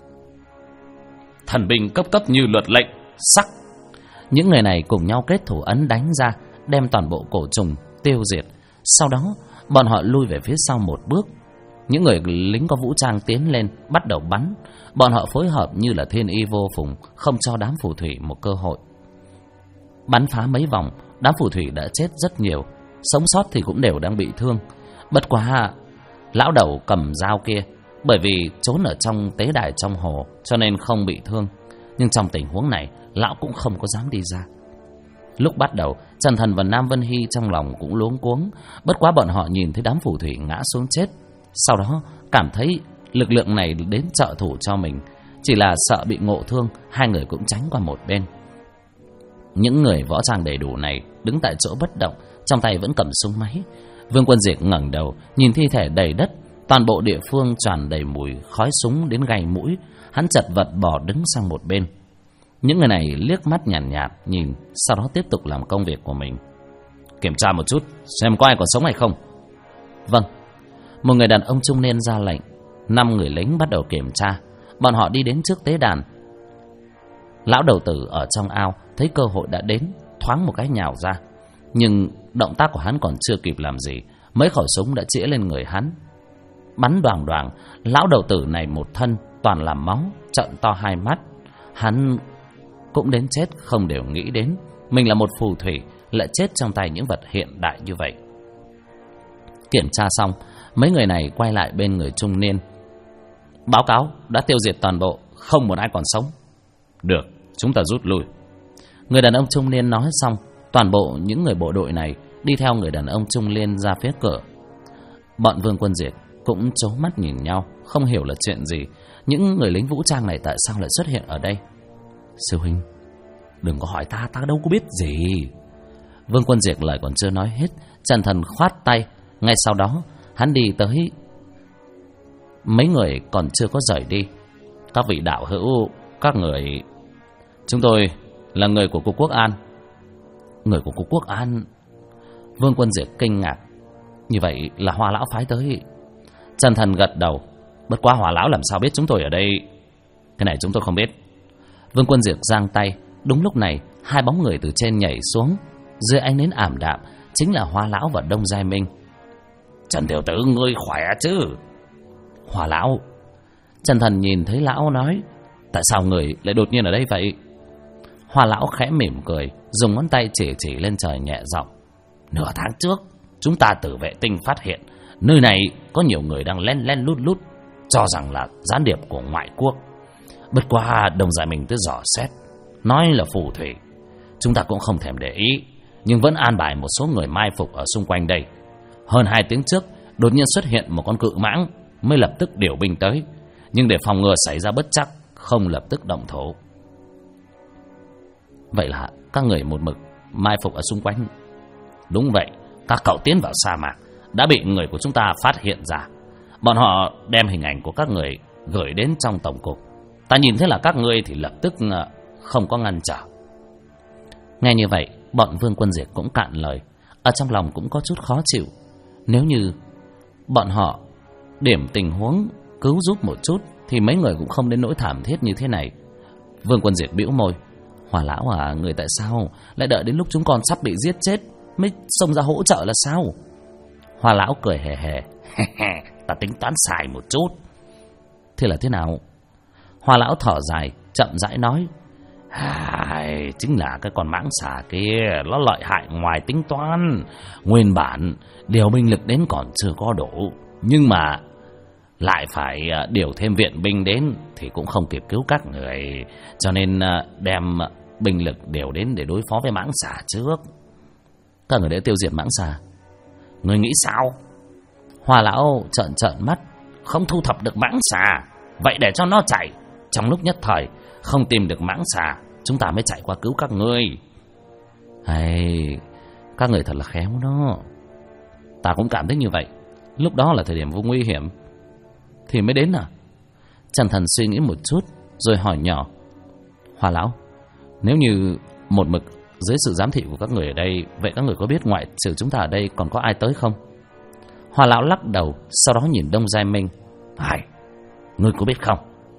Thần binh cấp cấp như luật lệnh, sắc. Những người này cùng nhau kết thủ ấn đánh ra, đem toàn bộ cổ trùng tiêu diệt. Sau đó bọn họ lui về phía sau một bước. Những người lính có vũ trang tiến lên, bắt đầu bắn. Bọn họ phối hợp như là thiên y vô phùng, không cho đám phù thủy một cơ hội. Bắn phá mấy vòng, đám phù thủy đã chết rất nhiều, sống sót thì cũng đều đang bị thương. Bất quá lão đầu cầm dao kia, bởi vì trốn ở trong tế đài trong hồ cho nên không bị thương, nhưng trong tình huống này lão cũng không có dám đi ra. Lúc bắt đầu, Trần Thần và Nam Vân Hy trong lòng cũng luống cuống, bất quá bọn họ nhìn thấy đám phù thủy ngã xuống chết, sau đó cảm thấy lực lượng này đến trợ thủ cho mình, chỉ là sợ bị ngộ thương, hai người cũng tránh qua một bên. Những người võ trang đầy đủ này đứng tại chỗ bất động, trong tay vẫn cầm súng máy. Vương Quân Diệt ngẩng đầu nhìn thi thể đầy đất, toàn bộ địa phương tràn đầy mùi khói súng đến gay mũi. Hắn chật vật bỏ đứng sang một bên. Những người này liếc mắt nhàn nhạt nhìn, sau đó tiếp tục làm công việc của mình. Kiểm tra một chút xem có ai còn sống hay không. Vâng. Một người đàn ông trung niên ra lệnh. 5 người lính bắt đầu kiểm tra. Bọn họ đi đến trước tế đàn. Lão đầu tử ở trong ao thấy cơ hội đã đến, thoáng một cái nhào ra. Nhưng động tác của hắn còn chưa kịp làm gì, mấy khẩu súng đã chĩa lên người hắn. Bắn đoàng đoàng. Lão đầu tử này một thân toàn là máu, trợn to hai mắt. Hắn cũng đến chết không đều nghĩ đến mình là một phù thủy lại chết trong tay những vật hiện đại như vậy. Kiểm tra xong, mấy người này quay lại bên người trung niên. Báo cáo đã tiêu diệt toàn bộ, không một ai còn sống. Được, chúng ta rút lui. Người đàn ông trung niên nói xong, toàn bộ những người bộ đội này đi theo người đàn ông trung niên ra phía cửa. Bọn Vương Quân Diệt cũng trố mắt nhìn nhau, không hiểu là chuyện gì. Những người lính vũ trang này tại sao lại xuất hiện ở đây? Sư huynh, đừng có hỏi ta đâu có biết gì. Vương Quân Diệt lời còn chưa nói hết, Trần Thần khoát tay. Ngay sau đó hắn đi tới mấy người còn chưa có rời đi. Các vị đạo hữu, các người, chúng tôi là người của cục Quốc An. Người của cục Quốc An? Vương Quân Diệt kinh ngạc. Như vậy là Hoa lão phái tới? Trần Thần gật đầu. Bất quá Hoa lão làm sao biết chúng tôi ở đây? Cái này chúng tôi không biết. Vương Quân Diệt giang tay. Đúng lúc này, hai bóng người từ trên nhảy xuống. Dưới ánh nến ảm đạm chính là Hoa lão và Đông Giai Minh. Trần tiểu tử, ngươi khỏe chứ? Hoa lão. Trần Thần nhìn thấy lão nói, tại sao người lại đột nhiên ở đây vậy? Hoa lão khẽ mỉm cười, dùng ngón tay chỉ lên trời nhẹ giọng. Nửa tháng trước, chúng ta từ vệ tinh phát hiện nơi này có nhiều người đang len lút lút, cho rằng là gián điệp của ngoại quốc. Bất quá Đông Giai Minh tới dò xét, nói là phù thủy. Chúng ta cũng không thèm để ý, nhưng vẫn an bài một số người mai phục ở xung quanh đây. Hơn 2 tiếng trước, đột nhiên xuất hiện một con cự mãng, mới lập tức điều binh tới. Nhưng để phòng ngừa xảy ra bất trắc, không lập tức động thổ. Vậy là các người một mực mai phục ở xung quanh? Đúng vậy, các cậu tiến vào sa mạc đã bị người của chúng ta phát hiện ra. Bọn họ đem hình ảnh của các người gửi đến trong tổng cục. Ta nhìn thấy là các ngươi thì lập tức không có ngăn trở. Nghe như vậy, bọn Vương Quân Diệt cũng cạn lời. Ở trong lòng cũng có chút khó chịu. Nếu như bọn họ điểm tình huống cứu giúp một chút thì mấy người cũng không đến nỗi thảm thiết như thế này. Vương Quân Diệt bĩu môi. Hoa lão à, người tại sao lại đợi đến lúc chúng con sắp bị giết chết mới xông ra hỗ trợ là sao? Hoa lão cười hề hề. Ta tính toán xài một chút. Thế là thế nào? Hoa lão thở dài, chậm rãi nói. Chính là cái con mãng xà kia, nó lợi hại ngoài tính toán. Nguyên bản điều binh lực đến còn chưa có đủ, nhưng mà lại phải điều thêm viện binh đến thì cũng không kịp cứu các người, cho nên đem binh lực điều đến để đối phó với mãng xà trước. Các người đã tiêu diệt mãng xà? Người nghĩ sao? Hoa lão trợn mắt. Không thu thập được mãng xà, vậy để cho nó chạy. Trong lúc nhất thời không tìm được mãng xà, chúng ta mới chạy qua cứu các ngươi. Các người thật là khéo đó. Ta cũng cảm thấy như vậy. Lúc đó là thời điểm vô nguy hiểm thì mới đến à? Trần Thần suy nghĩ một chút rồi hỏi nhỏ. Hoa lão, nếu như một mực dưới sự giám thị của các người ở đây, vậy các người có biết ngoại trừ chúng ta ở đây còn có ai tới không? Hoa lão lắc đầu, sau đó nhìn Đông Giai Minh. Ngươi có biết không?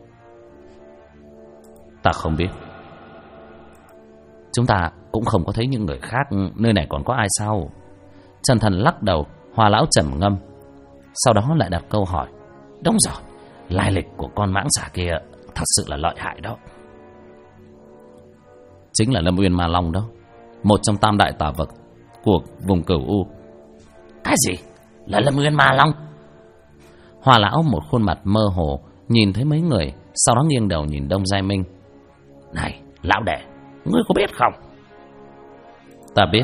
Ta không biết. Chúng ta cũng không có thấy những người khác. Nơi này còn có ai sao? Trần Thần lắc đầu. Hoa lão trầm ngâm, sau đó lại đặt câu hỏi. Đúng rồi, lai lịch của con mãng xà kia thật sự là lợi hại đó. Chính là Lâm Uyên Ma Long đó. một trong tam đại tà vật của vùng Cửu U. Cái gì? Là Lâm Uyên Ma Long? Hoa lão một khuôn mặt mơ hồ nhìn thấy mấy người, sau đó nghiêng đầu nhìn Đông Giai Minh. Này, lão đệ, ngươi có biết không? Ta biết.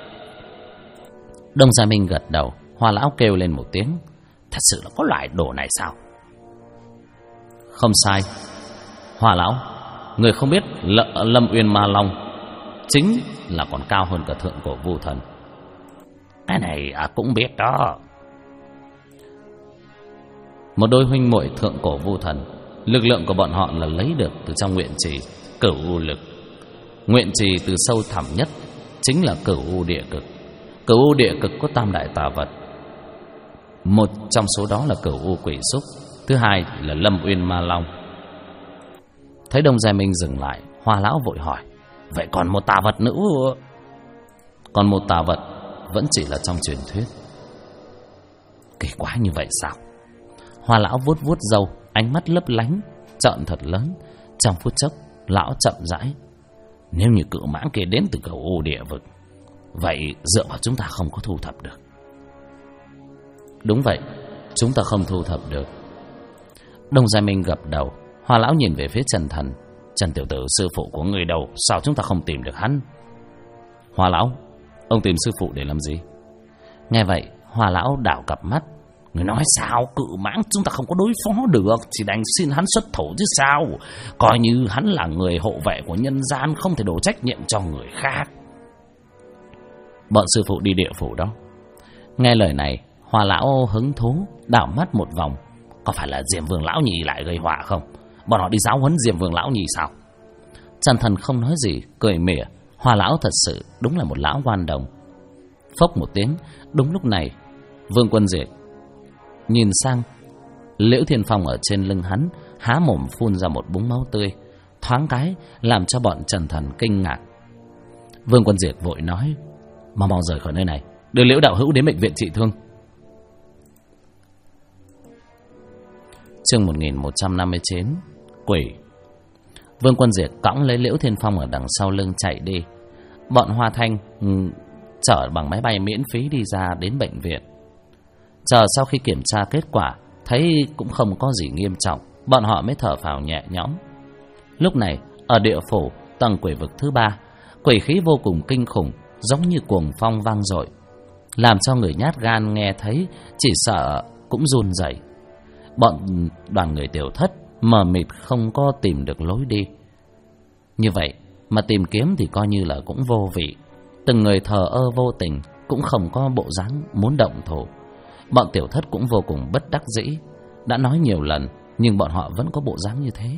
Đông Giai Minh gật đầu. Hoa lão kêu lên một tiếng. Thật sự là có loại đồ này sao? Không sai. Hoa lão, người không biết Lâm Uyên Ma Long chính là còn cao hơn cả thượng cổ Vu Thần. Cái này cũng biết đó. Một đôi huynh muội thượng cổ Vu Thần, lực lượng của bọn họ là lấy được từ trong nguyện trì Cửu U lực. Nguyện trì từ sâu thẳm nhất chính là Cửu U địa cực. Cửu U địa cực có tam đại tà vật. Một trong số đó là Cửu U quỷ xúc, thứ hai là Lâm Uyên Ma Long. Thấy Đông Giai Minh dừng lại, Hoa lão vội hỏi: vậy còn một tà vật nữa? Còn một tà vật vẫn chỉ là trong truyền thuyết. Kỳ quá như vậy sao? Hoa lão vuốt vuốt râu, ánh mắt lấp lánh, trợn thật lớn. Trong phút chốc, lão chậm rãi: nếu như cự mãng kia đến từ Cửu U địa vực, vậy dựa vào chúng ta không có thu thập được. Đúng vậy, chúng ta không thu thập được. Đông Giai Minh gật đầu. Hoa lão nhìn về phía Trần Thần: Trần tiểu tử, sư phụ của người đâu? Sao chúng ta không tìm được hắn? Hoa lão, ông tìm sư phụ để làm gì? Nghe vậy, Hoa lão đảo cặp mắt: người nói sao? Cự mãng chúng ta không có đối phó được, chỉ đành xin hắn xuất thủ chứ sao? Coi như hắn là người hộ vệ của nhân gian, không thể đổ trách nhiệm cho người khác. Bọn sư phụ đi địa phủ đó. Nghe lời này, Hoa lão hứng thú đảo mắt một vòng. Có phải là Diêm Vương lão nhì lại gây họa không? Bọn họ đi giáo huấn Diêm Vương lão nhì sao? Trần Thần không nói gì, cười mỉa. Hoa lão thật sự đúng là một lão oan đồng. Phốc một tiếng, đúng lúc này Vương Quân Diệt nhìn sang Liễu Thiên Phong ở trên lưng hắn, há mồm phun ra một búng máu tươi, thoáng cái làm cho bọn Trần Thần kinh ngạc. Vương Quân Diệt vội nói: mau mau rời khỏi nơi này, đưa Liễu đạo hữu đến bệnh viện trị thương. Chương 1159 Quỷ. Vương Quân Diệt cõng lấy Liễu Thiên Phong ở đằng sau lưng chạy đi. Bọn Hoa Thanh chở bằng máy bay miễn phí đi ra đến bệnh viện. Chờ sau khi kiểm tra kết quả, thấy cũng không có gì nghiêm trọng, bọn họ mới thở phào nhẹ nhõm. Lúc này, ở địa phủ tầng quỷ vực thứ 3, quỷ khí vô cùng kinh khủng, giống như cuồng phong vang dội, làm cho người nhát gan nghe thấy chỉ sợ cũng run rẩy. Bọn đoàn người Tiểu Thất mờ mịt không có tìm được lối đi. Như vậy mà tìm kiếm thì coi như là cũng vô vị. Từng người thờ ơ vô tình, cũng không có bộ dáng muốn động thủ. Bọn Tiểu Thất cũng vô cùng bất đắc dĩ. Đã nói nhiều lần, nhưng bọn họ vẫn có bộ dáng như thế.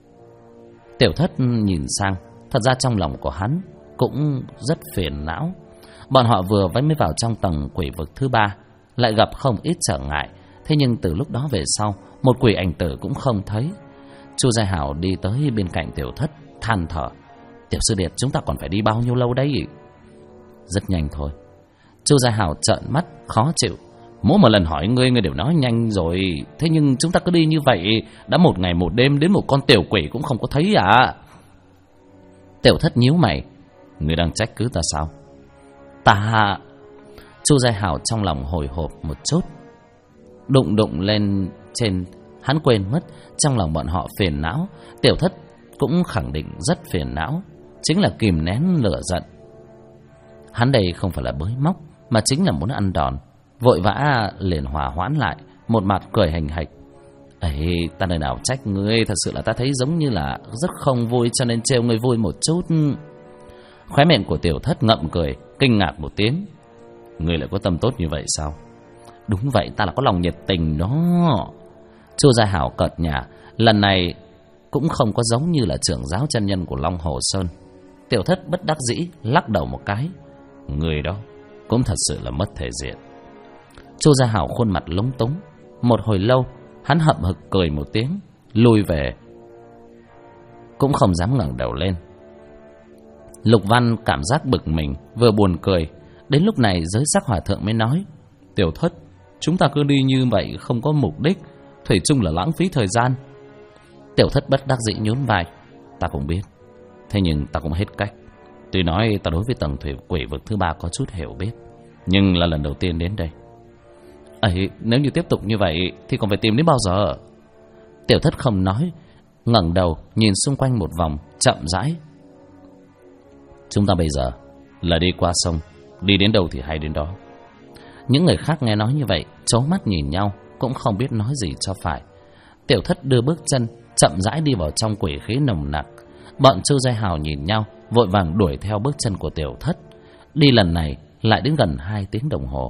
Tiểu Thất nhìn sang, thật ra trong lòng của hắn cũng rất phiền não. Bọn họ vừa mới vào trong tầng quỷ vực thứ 3, lại gặp không ít trở ngại. Thế nhưng từ lúc đó về sau, một quỷ ảnh tử cũng không thấy. Chu Gia Hảo đi tới bên cạnh Tiểu Thất, than thở: Tiểu sư điệt, chúng ta còn phải đi bao nhiêu lâu đây? Rất nhanh thôi. Chu Gia Hảo trợn mắt khó chịu: mỗi một lần hỏi ngươi đều nói nhanh rồi, thế nhưng chúng ta cứ đi như vậy đã một ngày một đêm, đến một con tiểu quỷ cũng không có thấy à? Tiểu Thất nhíu mày: ngươi đang trách cứ ta sao? Ta... Chu Gia Hảo trong lòng hồi hộp một chút. Đụng lên trên, hắn quên mất trong lòng bọn họ phiền não. Tiểu Thất cũng khẳng định rất phiền não, chính là kìm nén lửa giận. Hắn đây không phải là bới móc, mà chính là muốn ăn đòn. Vội vã liền hòa hoãn lại, một mặt cười hành hạch: ấy, ta nơi nào trách ngươi, thật sự là ta thấy giống như là rất không vui, cho nên trêu ngươi vui một chút. Khóe miệng của Tiểu Thất ngậm cười, kinh ngạc một tiếng: ngươi lại có tâm tốt như vậy sao? Đúng vậy, ta là có lòng nhiệt tình đó. Chu Gia Hảo cợt nhả, lần này cũng không có giống như là trưởng giáo chân nhân của Long Hồ Sơn. Tiểu Thất bất đắc dĩ lắc đầu một cái: người đó cũng thật sự là mất thể diện. Chu Gia Hảo khuôn mặt lúng túng. Một hồi lâu, hắn hậm hực cười một tiếng, lùi về, cũng không dám ngẩng đầu lên. Lục Văn cảm giác bực mình, vừa buồn cười. Đến lúc này Giới Sắc Hòa Thượng mới nói: Tiểu Thất, chúng ta cứ đi như vậy không có mục đích, thủy chung là lãng phí thời gian. Tiểu Thất bất đắc dĩ nhún vai: ta cũng biết, thế nhưng ta cũng hết cách. Tuy nói ta đối với tầng thủy quỷ vực thứ 3 có chút hiểu biết, nhưng là lần đầu tiên đến đây. Ấy, nếu như tiếp tục như vậy thì còn phải tìm đến bao giờ? Tiểu Thất không nói, ngẩng đầu nhìn xung quanh một vòng, chậm rãi. Chúng ta bây giờ là đi qua sông, đi đến đâu thì hay đến đó. Những người khác nghe nói như vậy, trố mắt nhìn nhau, cũng không biết nói gì cho phải. Tiểu Thất đưa bước chân, chậm rãi đi vào trong quỷ khí nồng nặc. Bọn Chu Gia Hào nhìn nhau, vội vàng đuổi theo bước chân của Tiểu Thất. Đi lần này lại đến gần 2 tiếng đồng hồ.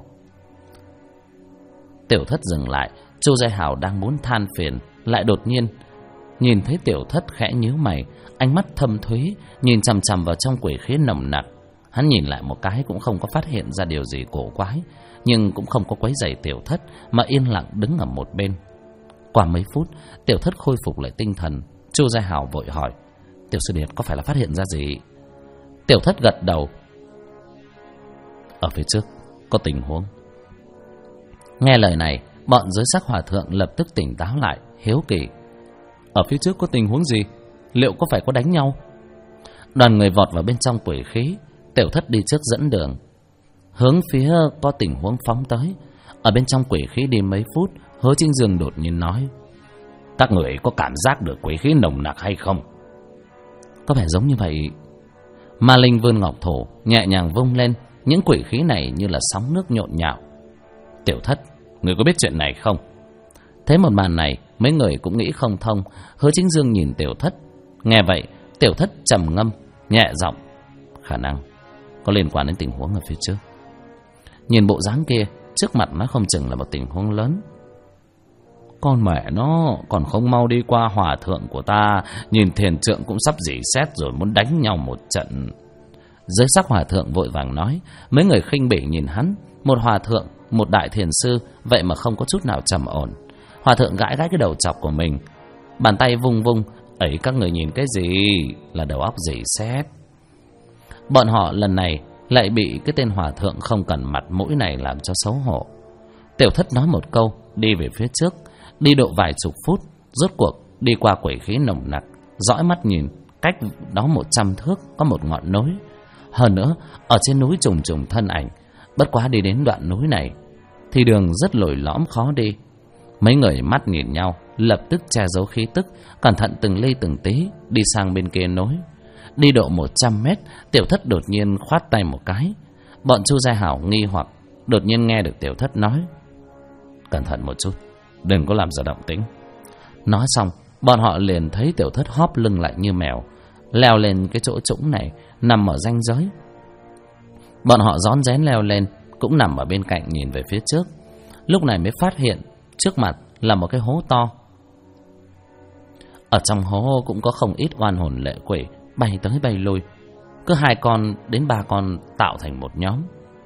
Tiểu Thất dừng lại. Chu Gia Hào đang muốn than phiền, lại đột nhiên nhìn thấy Tiểu Thất khẽ nhíu mày, ánh mắt thâm thúy nhìn chằm chằm vào trong quỷ khí nồng nặc. Hắn nhìn lại một cái cũng không có phát hiện ra điều gì cổ quái, nhưng cũng không có quấy rầy Tiểu Thất, mà yên lặng đứng ở một bên. Qua mấy phút, Tiểu Thất khôi phục lại tinh thần. Chu Gia Hào vội hỏi: Tiểu sư điệt có phải là phát hiện ra gì? Tiểu Thất gật đầu. Ở phía trước có tình huống. Nghe lời này, bọn Giới Sắc Hòa Thượng lập tức tỉnh táo lại, hiếu kỳ: Ở phía trước có tình huống gì? Liệu có phải có đánh nhau? Đoàn người vọt vào bên trong quỷ khí. Tiểu Thất đi trước dẫn đường, hướng phía có tình huống phóng tới. Ở bên trong quỷ khí đi mấy phút, Hứa Chính Dương đột nhiên nói: Các người có cảm giác được quỷ khí nồng nặc hay không? Có vẻ giống như vậy. Ma Linh vươn ngọc thổ, nhẹ nhàng vung lên. Những quỷ khí này như là sóng nước nhộn nhạo. Tiểu Thất, người có biết chuyện này không? Thấy một màn này, mấy người cũng nghĩ không thông. Hứa Chính Dương nhìn Tiểu Thất. Nghe vậy, Tiểu Thất trầm ngâm, nhẹ giọng: Khả năng có liên quan đến tình huống ở phía trước. Nhìn bộ dáng kia, trước mặt nó không chừng là một tình huống lớn. Con mẹ nó, còn không mau đi qua hòa thượng của ta. Nhìn thiền trượng cũng sắp rỉ sét rồi, muốn đánh nhau một trận. Giới Sắc Hòa Thượng vội vàng nói. Mấy người khinh bỉ nhìn hắn. Một hòa thượng, một đại thiền sư, vậy mà không có chút nào trầm ổn. Hòa thượng gãi gãi cái đầu chọc của mình, bàn tay vung vung: Ấy, các người nhìn cái gì? Là đầu óc rỉ sét. Bọn họ lần này lại bị cái tên hòa thượng không cần mặt mũi này làm cho xấu hổ. Tiểu Thất nói một câu, đi về phía trước. Đi độ vài chục phút, rốt cuộc đi qua quỷ khí nồng nặc. Dõi mắt nhìn, cách đó 100 thước có một ngọn núi. Hơn nữa, ở trên núi trùng trùng thân ảnh. Bất quá đi đến đoạn núi này thì đường rất lồi lõm khó đi. Mấy người mắt nhìn nhau, lập tức che giấu khí tức, cẩn thận từng ly từng tí đi sang bên kia núi. Đi độ 100 mét, Tiểu Thất đột nhiên khoát tay một cái. Bọn Chu Gia Hảo nghi hoặc, đột nhiên nghe được Tiểu Thất nói: Cẩn thận một chút, đừng có làm ra động tĩnh. Nói xong, bọn họ liền thấy Tiểu Thất hóp lưng lại như mèo, leo lên cái chỗ trũng này, nằm ở ranh giới. Bọn họ rón rén leo lên, cũng nằm ở bên cạnh nhìn về phía trước. Lúc này mới phát hiện trước mặt là một cái hố to. Ở trong hố cũng có không ít oan hồn lệ quỷ bay tới bay lui, cứ 2 con đến 3 con tạo thành một nhóm.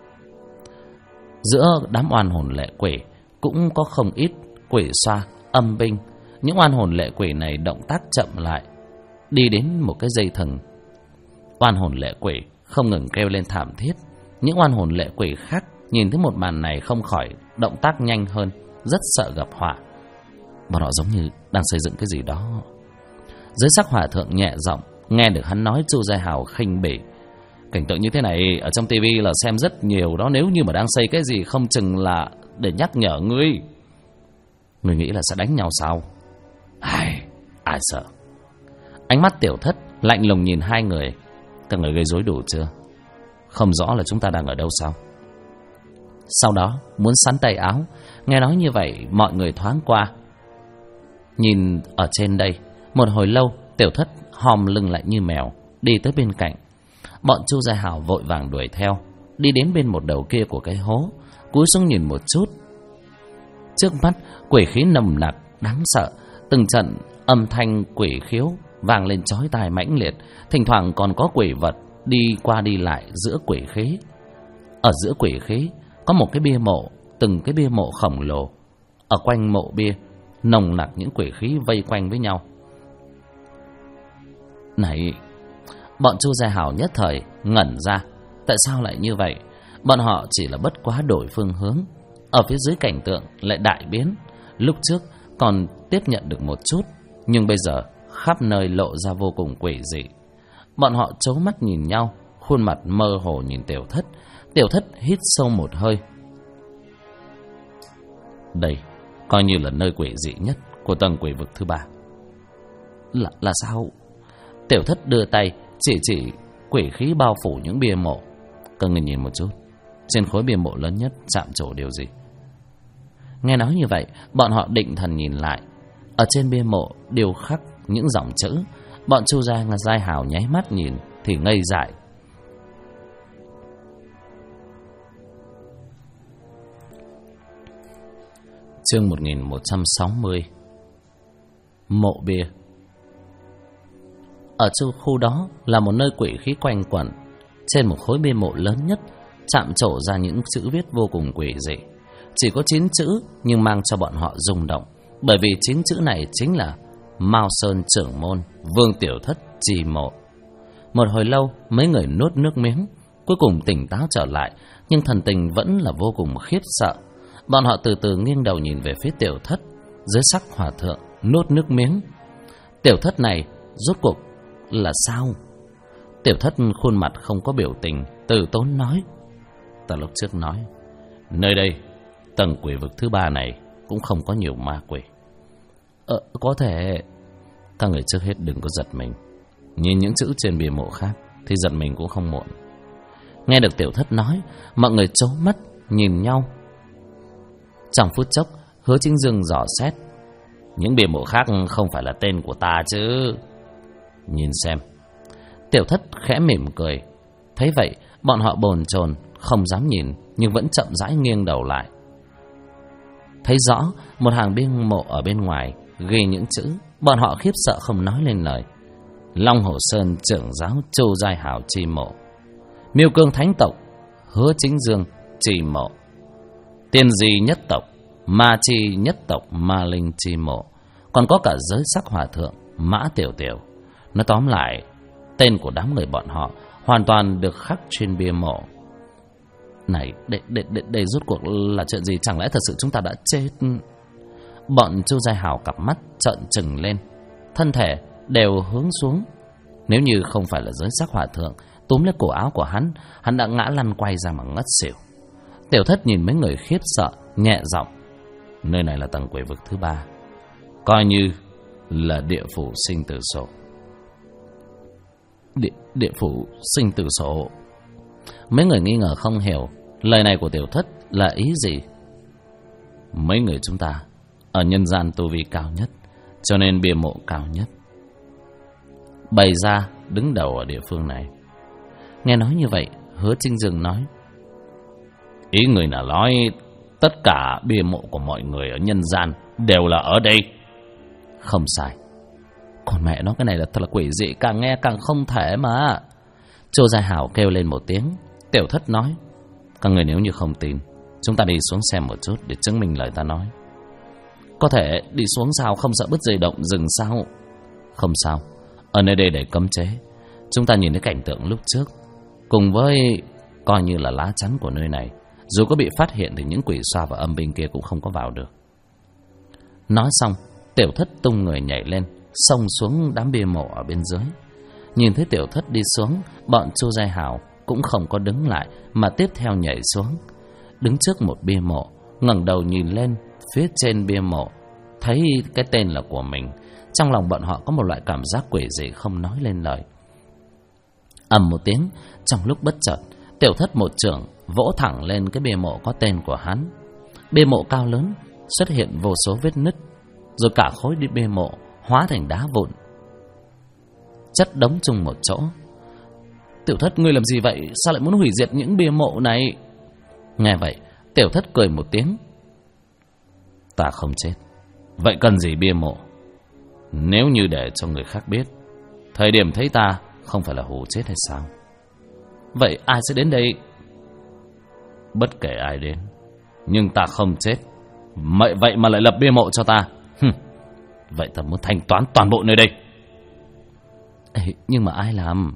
Giữa đám oan hồn lệ quỷ cũng có không ít quỷ xoa, âm binh. Những oan hồn lệ quỷ này động tác chậm lại, đi đến một cái dây thừng. Oan hồn lệ quỷ không ngừng kêu lên thảm thiết. Những oan hồn lệ quỷ khác nhìn thấy một màn này không khỏi động tác nhanh hơn, rất sợ gặp họa. Bọn họ giống như đang xây dựng cái gì đó. Giới Sắc Hòa Thượng nhẹ giọng, nghe được hắn nói. Chu Gia Hào khinh bỉ: Cảnh tượng như thế này ở trong tivi là xem rất nhiều đó. Nếu như mà đang xây cái gì không chừng là để nhắc nhở ngươi. Ngươi nghĩ là sẽ đánh nhau sao? Ai sợ. Ánh mắt Tiểu Thất lạnh lùng nhìn 2 người. Các người gây rối đủ chưa? Không rõ là chúng ta đang ở đâu sao? Sau đó muốn sắn tay áo. Nghe nói như vậy, mọi người thoáng qua nhìn ở trên đây. Một hồi lâu, Tiểu Thất hòm lưng lại như mèo, đi tới bên cạnh. Bọn Chu Gia Hảo vội vàng đuổi theo, đi đến bên một đầu kia của cái hố, cúi xuống nhìn một chút. Trước mắt quỷ khí nồng nặc đáng sợ, từng trận âm thanh quỷ khiếu vang lên chói tai mãnh liệt. Thỉnh thoảng còn có quỷ vật đi qua đi lại giữa quỷ khí. Ở giữa quỷ khí có một cái bia mộ, từng cái bia mộ khổng lồ. Ở quanh mộ bia nồng nặc những quỷ khí vây quanh với nhau. Này, bọn Chu Gia Hảo nhất thời ngẩn ra. Tại sao lại như vậy? Bọn họ chỉ là bất quá đổi phương hướng. Ở phía dưới cảnh tượng lại đại biến. Lúc trước còn tiếp nhận được một chút, nhưng bây giờ khắp nơi lộ ra vô cùng quỷ dị. Bọn họ trố mắt nhìn nhau, khuôn mặt mơ hồ nhìn Tiểu Thất. Tiểu Thất hít sâu một hơi. Đây coi như là nơi quỷ dị nhất của tầng quỷ vực thứ 3. Là sao? Tiểu Thất đưa tay chỉ quỷ khí bao phủ những bia mộ. Các người nhìn một chút, trên khối bia mộ lớn nhất chạm trổ điều gì? Nghe nói như vậy, bọn họ định thần nhìn lại. Ở trên bia mộ điêu khắc những dòng chữ. Bọn Chu Giai Hào nháy mắt nhìn thì ngây dại. Chương 1160. Mộ bia. Ở khu đó là một nơi quỷ khí quanh quẩn. Trên một khối bia mộ lớn nhất chạm trổ ra những chữ viết vô cùng quỷ dị. Chỉ có 9 chữ nhưng mang cho bọn họ rung động, bởi vì 9 chữ này chính là Mao Sơn trưởng môn, Vương Tiểu Thất trì mộ. Một hồi lâu mấy người nuốt nước miếng, cuối cùng tỉnh táo trở lại, nhưng thần tình vẫn là vô cùng khiếp sợ. Bọn họ từ từ nghiêng đầu nhìn về phía Tiểu Thất. Dưới sắc hòa thượng nuốt nước miếng. Tiểu Thất này rốt cuộc là sao? Tiểu Thất khuôn mặt không có biểu tình, từ tốn nói: Ta lúc trước nói, nơi đây tầng quỷ vực thứ 3 này cũng không có nhiều ma quỷ. Có thể. Các người trước hết đừng có giật mình. Nhìn những chữ trên bia mộ khác thì giật mình cũng không muộn. Nghe được Tiểu Thất nói, mọi người trố mắt nhìn nhau. Trong phút chốc, Hứa Chính Dương dò xét: Những bia mộ khác không phải là tên của ta chứ? Nhìn xem. Tiểu Thất khẽ mỉm cười. Thấy vậy, bọn họ bồn chồn không dám nhìn, nhưng vẫn chậm rãi nghiêng đầu lại. Thấy rõ một hàng bia mộ ở bên ngoài ghi những chữ. Bọn họ khiếp sợ không nói lên lời. Long Hồ Sơn trưởng giáo Chu Giai Hào trì mộ, Miêu Cương Thánh tộc Hứa Chính Dương trì mộ, Tiên Di nhất tộc Ma Chi nhất tộc Ma Linh trì mộ, còn có cả Giới Sắc Hòa thượng Mã Tiểu Tiểu. Nói tóm lại, tên của đám người bọn họ hoàn toàn được khắc trên bia mộ. Này, đây rốt cuộc là chuyện gì? Chẳng lẽ thật sự chúng ta đã chết? Bọn Chu Giai Hào cặp mắt trợn trừng lên, thân thể đều hướng xuống. Nếu như không phải là Giới Sắc Hòa thượng túm lấy cổ áo của hắn đã ngã lăn quay ra mà ngất xỉu. Tiểu Thất nhìn mấy người khiếp sợ, nhẹ giọng: Nơi này là tầng quỷ vực thứ 3, coi như là địa phủ sinh tử sổ. Địa phủ sinh tử sổ? Mấy người nghi ngờ không hiểu lời này của Tiểu Thất là ý gì. Mấy người chúng ta ở nhân gian tu vi cao nhất, cho nên bia mộ cao nhất, bày ra đứng đầu ở địa phương này. Nghe nói như vậy, Hứa Chính Dương nói: Ý người là nói tất cả bia mộ của mọi người ở nhân gian đều là ở đây? Không sai. Còn mẹ nó, cái này là thật là quỷ dị, càng nghe càng không thể mà. Chu Giai Hào kêu lên một tiếng. Tiểu Thất nói: Các người nếu như không tin, chúng ta đi xuống xem một chút để chứng minh lời ta nói. Có thể đi xuống sao? Không sợ bứt dây động rừng sao? Không sao, ở nơi đây để cấm chế. Chúng ta nhìn thấy cảnh tượng lúc trước, cùng với coi như là lá chắn của nơi này, dù có bị phát hiện thì những quỷ xoa và âm binh kia cũng không có vào được. Nói xong, Tiểu Thất tung người nhảy lên, xông xuống đám bia mộ ở bên dưới. Nhìn thấy Tiểu Thất đi xuống, bọn Chu Giai Hào cũng không có đứng lại mà tiếp theo nhảy xuống. Đứng trước một bia mộ, ngẩng đầu nhìn lên phía trên bia mộ, thấy cái tên là của mình. Trong lòng bọn họ có một loại cảm giác quỷ dị không nói lên lời. Ầm một tiếng, trong lúc bất chợt, Tiểu Thất một chưởng vỗ thẳng lên cái bia mộ có tên của hắn. Bia mộ cao lớn xuất hiện vô số vết nứt, rồi cả khối bia mộ hóa thành đá vụn, chất đống chung một chỗ. Tiểu Thất, ngươi làm gì vậy? Sao lại muốn hủy diệt những bia mộ này? Nghe vậy, Tiểu Thất cười một tiếng: Ta không chết, vậy cần gì bia mộ? Nếu như để cho người khác biết, thời điểm thấy ta không phải là hù chết hay sao? Vậy ai sẽ đến đây? Bất kể ai đến, nhưng ta không chết. Vậy mà lại lập bia mộ cho ta. Vậy ta muốn thanh toán toàn bộ nơi đây. Ê, nhưng mà ai làm?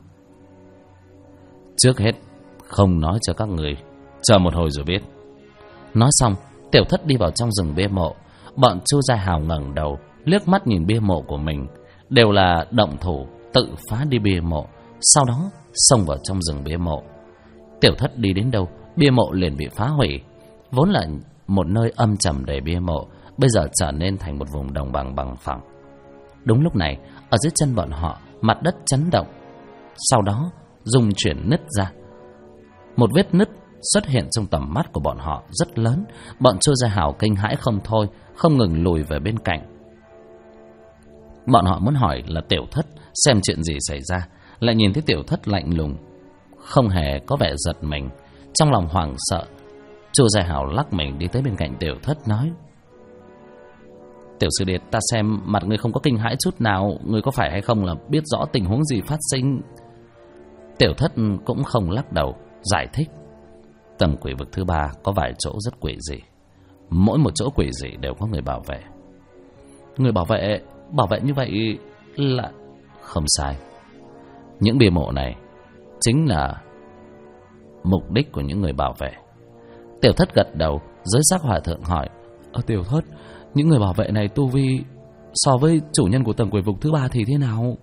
Trước hết không nói cho các người, chờ một hồi rồi biết. Nói xong, Tiểu Thất đi vào trong rừng bia mộ. Bọn Chu Giai Hào ngẩng đầu liếc mắt nhìn bia mộ của mình, đều là động thủ tự phá đi bia mộ, sau đó xông vào trong rừng bia mộ. Tiểu Thất đi đến đâu, bia mộ liền bị phá hủy. Vốn là một nơi âm trầm đầy bia mộ, bây giờ trở nên thành một vùng đồng bằng bằng phẳng. Đúng lúc này, ở dưới chân bọn họ, mặt đất chấn động, sau đó rung chuyển nứt ra. Một vết nứt xuất hiện trong tầm mắt của bọn họ rất lớn. Bọn Chu Gia Hào kinh hãi không thôi, không ngừng lùi về bên cạnh. Bọn họ muốn hỏi là Tiểu Thất xem chuyện gì xảy ra, lại nhìn thấy Tiểu Thất lạnh lùng, không hề có vẻ giật mình. Trong lòng hoảng sợ, Chu Gia Hào lắc mình đi tới bên cạnh Tiểu Thất nói: Tiểu sư đệ, ta xem mặt ngươi không có kinh hãi chút nào, ngươi có phải hay không là biết rõ tình huống gì phát sinh? Tiểu Thất cũng không lắc đầu, giải thích: Tầng quỷ vực thứ 3 có vài chỗ rất quỷ dị, mỗi một chỗ quỷ dị đều có người bảo vệ. Người bảo vệ như vậy là... Không sai, những bia mộ này chính là mục đích của những người bảo vệ. Tiểu Thất gật đầu. Giới sắc hòa thượng hỏi: Tiểu Thất, những người bảo vệ này tu vi so với chủ nhân của tầng quỷ vực thứ 3 thì thế nào?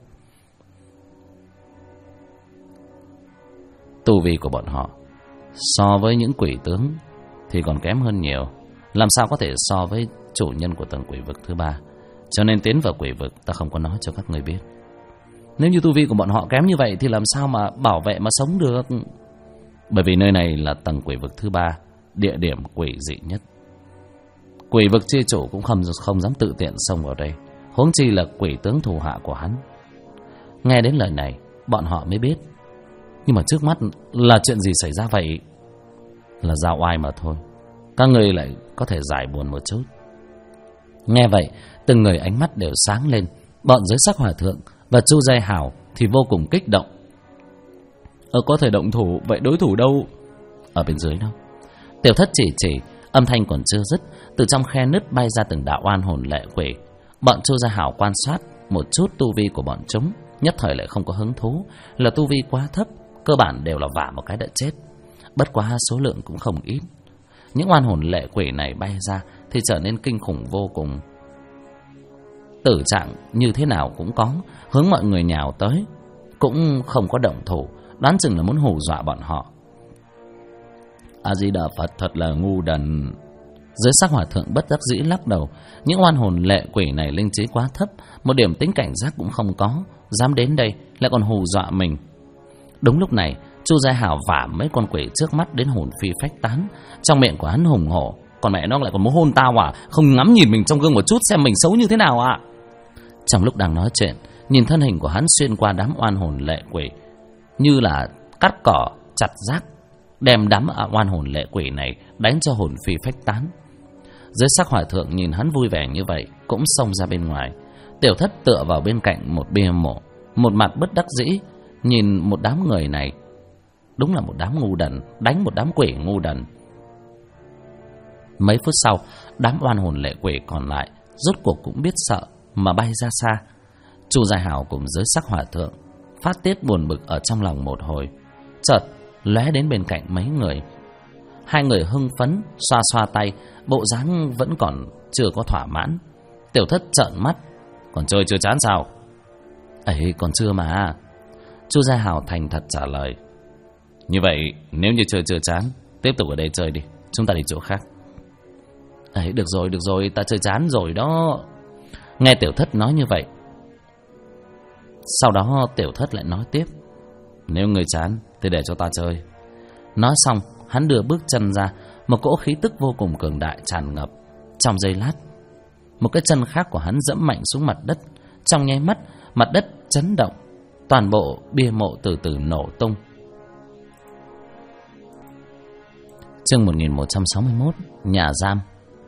Tu vi của bọn họ so với những quỷ tướng thì còn kém hơn nhiều, làm sao có thể so với chủ nhân của tầng quỷ vực thứ 3. Cho nên tiến vào quỷ vực ta không có nói cho các người biết. Nếu như tu vi của bọn họ kém như vậy thì làm sao mà bảo vệ mà sống được? Bởi vì nơi này là tầng quỷ vực thứ 3, địa điểm quỷ dị nhất. Quỷ vực chi chủ cũng không dám tự tiện xông vào đây, huống chi là quỷ tướng thủ hạ của hắn. Nghe đến lời này, bọn họ mới biết. Nhưng mà trước mắt là chuyện gì xảy ra vậy? Là giao oai mà thôi. Các người lại có thể giải buồn một chút. Nghe vậy, từng người ánh mắt đều sáng lên. Bọn Giới Sắc Hòa Thượng và Chu Gia Hào thì vô cùng kích động. Có thể động thủ, vậy đối thủ đâu? Ở bên dưới đâu? Tiểu Thất chỉ, âm thanh còn chưa dứt, từ trong khe nứt bay ra từng đạo oan hồn lệ quỷ. Bọn Chu Gia Hào quan sát một chút tu vi của bọn chúng, nhất thời lại không có hứng thú, là tu vi quá thấp, cơ bản đều là vả một cái đã chết. Bất quá số lượng cũng không ít. Những oan hồn lệ quỷ này bay ra thì trở nên kinh khủng vô cùng. Tử trạng như thế nào cũng có, hướng mọi người nhào tới, cũng không có động thủ, đoán chừng là muốn hù dọa bọn họ. A Di Đà Phật, thật là ngu đần. Giới Sắc Hòa Thượng bất đắc dĩ lắc đầu. Những oan hồn lệ quỷ này linh trí quá thấp, một điểm tính cảnh giác cũng không có, dám đến đây lại còn hù dọa mình. Đúng lúc này, Chu Gia Hào vả mấy con quỷ trước mắt đến hồn phi phách tán. Trong miệng của hắn hùng hổ: Còn mẹ nó lại còn muốn hôn tao à? Không ngắm nhìn mình trong gương một chút xem mình xấu như thế nào à? Trong lúc đang nói chuyện, nhìn thân hình của hắn xuyên qua đám oan hồn lệ quỷ, như là cắt cỏ chặt rác, đem đám oan hồn lệ quỷ này đánh cho hồn phi phách tán. Giới Sắc Hòa Thượng nhìn hắn vui vẻ như vậy, cũng xông ra bên ngoài. Tiểu Thất tựa vào bên cạnh một bia mộ, một mặt bất đắc dĩ nhìn một đám người này. Đúng là một đám ngu đần, đánh một đám quỷ ngu đần. Mấy phút sau, đám oan hồn lệ quỷ còn lại rốt cuộc cũng biết sợ mà bay ra xa. Chu Gia Hào cùng Giới Sắc Hòa Thượng phát tiết buồn bực ở trong lòng một hồi, chợt lóe đến bên cạnh mấy người. Hai người hưng phấn xoa xoa tay, bộ dáng vẫn còn chưa có thỏa mãn. Tiểu Thất trợn mắt: Còn chơi chưa chán sao? Ấy, còn chưa mà. Chu Gia Hào thành thật trả lời: Như vậy nếu như chơi chưa chán, tiếp tục ở đây chơi đi, chúng ta đi chỗ khác. Ấy, được rồi, ta chơi chán rồi đó. Nghe Tiểu Thất nói như vậy, sau đó Tiểu Thất lại nói tiếp: Nếu người chán thì để cho ta chơi. Nói xong, hắn đưa bước chân ra, một cỗ khí tức vô cùng cường đại tràn ngập. Trong giây lát, một cái chân khác của hắn dẫm mạnh xuống mặt đất. Trong nháy mắt, mặt đất chấn động, toàn bộ bia mộ từ từ nổ tung. Chương 1161, nhà giam.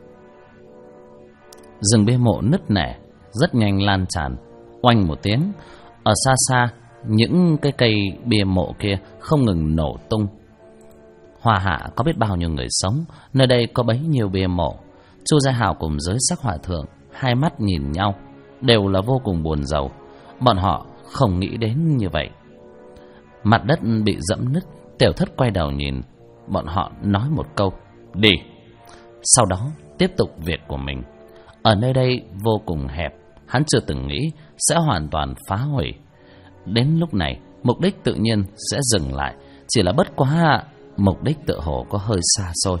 Rừng bia mộ nứt nẻ rất nhanh lan tràn. Oanh một tiếng, ở xa xa, những cái cây bia mộ kia không ngừng nổ tung. Hoa hạ có biết bao nhiêu người sống, nơi đây có bấy nhiêu bia mộ. Chu Gia Hào cùng Giới Sắc Hòa Thượng hai mắt nhìn nhau, đều là vô cùng buồn rầu. Bọn họ không nghĩ đến như vậy. Mặt đất bị dẫm nứt. Tiểu Thất quay đầu nhìn bọn họ, nói một câu: Đi. Sau đó tiếp tục việc của mình. Ở nơi đây vô cùng hẹp, hắn chưa từng nghĩ sẽ hoàn toàn phá hủy. Đến lúc này mục đích tự nhiên sẽ dừng lại. Chỉ là bất quá mục đích tựa hồ có hơi xa xôi.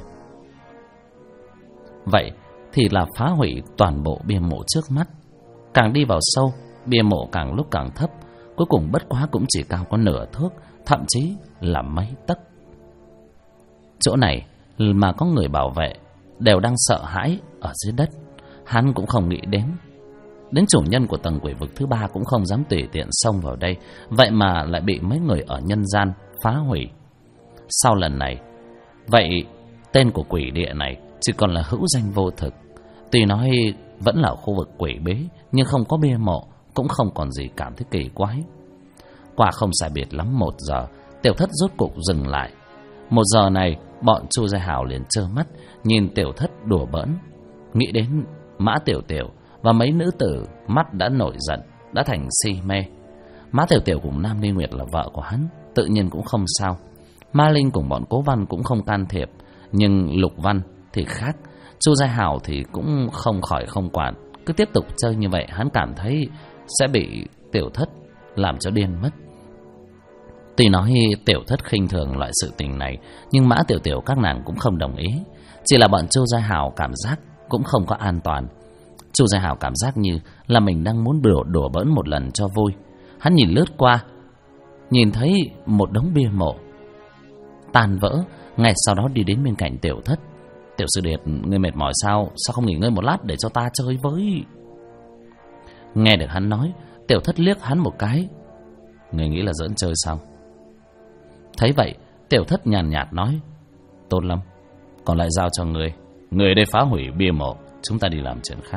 Vậy thì là phá hủy toàn bộ bia mộ trước mắt. Càng đi vào sâu, bia mộ càng lúc càng thấp, cuối cùng bất quá cũng chỉ cao có nửa thước, thậm chí là mấy tấc. Chỗ này mà có người bảo vệ đều đang sợ hãi ở dưới đất. Hắn cũng không nghĩ đến chủ nhân của tầng quỷ vực thứ 3 cũng không dám tùy tiện xông vào đây. Vậy mà lại bị mấy người ở nhân gian phá hủy. Sau lần này, vậy tên của quỷ địa này chỉ còn là hữu danh vô thực. Tuy nói vẫn là khu vực quỷ bế, nhưng không có bia mộ, cũng không còn gì cảm thấy kỳ quái. Qua không sai biệt lắm 1 giờ, Tiểu Thất rốt cục dừng lại. 1 giờ này, bọn Chu Gia Hào liền trơ mắt nhìn Tiểu Thất đùa bỡn, nghĩ đến Mã Tiểu Tiểu và mấy nữ tử mắt đã nổi giận, đã thành si mê. Mã Tiểu Tiểu cùng Nam Ly Nguyệt là vợ của hắn, tự nhiên cũng không sao. Ma Linh cùng bọn Cố Văn cũng không can thiệp, nhưng Lục Văn thì khác. Chu Gia Hào thì cũng không khỏi không quản, cứ tiếp tục chơi như vậy. Hắn cảm thấy sẽ bị Tiểu Thất làm cho điên mất. Tuy nói Tiểu Thất khinh thường loại sự tình này, nhưng Mã Tiểu Tiểu các nàng cũng không đồng ý. Chỉ là bọn Chu Gia Hào cảm giác cũng không có an toàn. Chu Gia Hào cảm giác như là mình đang muốn đùa bỡn một lần cho vui. Hắn nhìn lướt qua, nhìn thấy một đống bia mộ tan vỡ, ngay sau đó đi đến bên cạnh Tiểu Thất. Tiểu sư điệt, ngươi mệt mỏi sao? Sao không nghỉ ngơi một lát để cho ta chơi với? Nghe được hắn nói, Tiểu Thất liếc hắn một cái. Ngươi nghĩ là giỡn chơi sao? Thấy vậy, Tiểu Thất nhàn nhạt nói, tốt lắm, còn lại giao cho ngươi. Ngươi đây phá hủy bia mộ, chúng ta đi làm chuyện khác.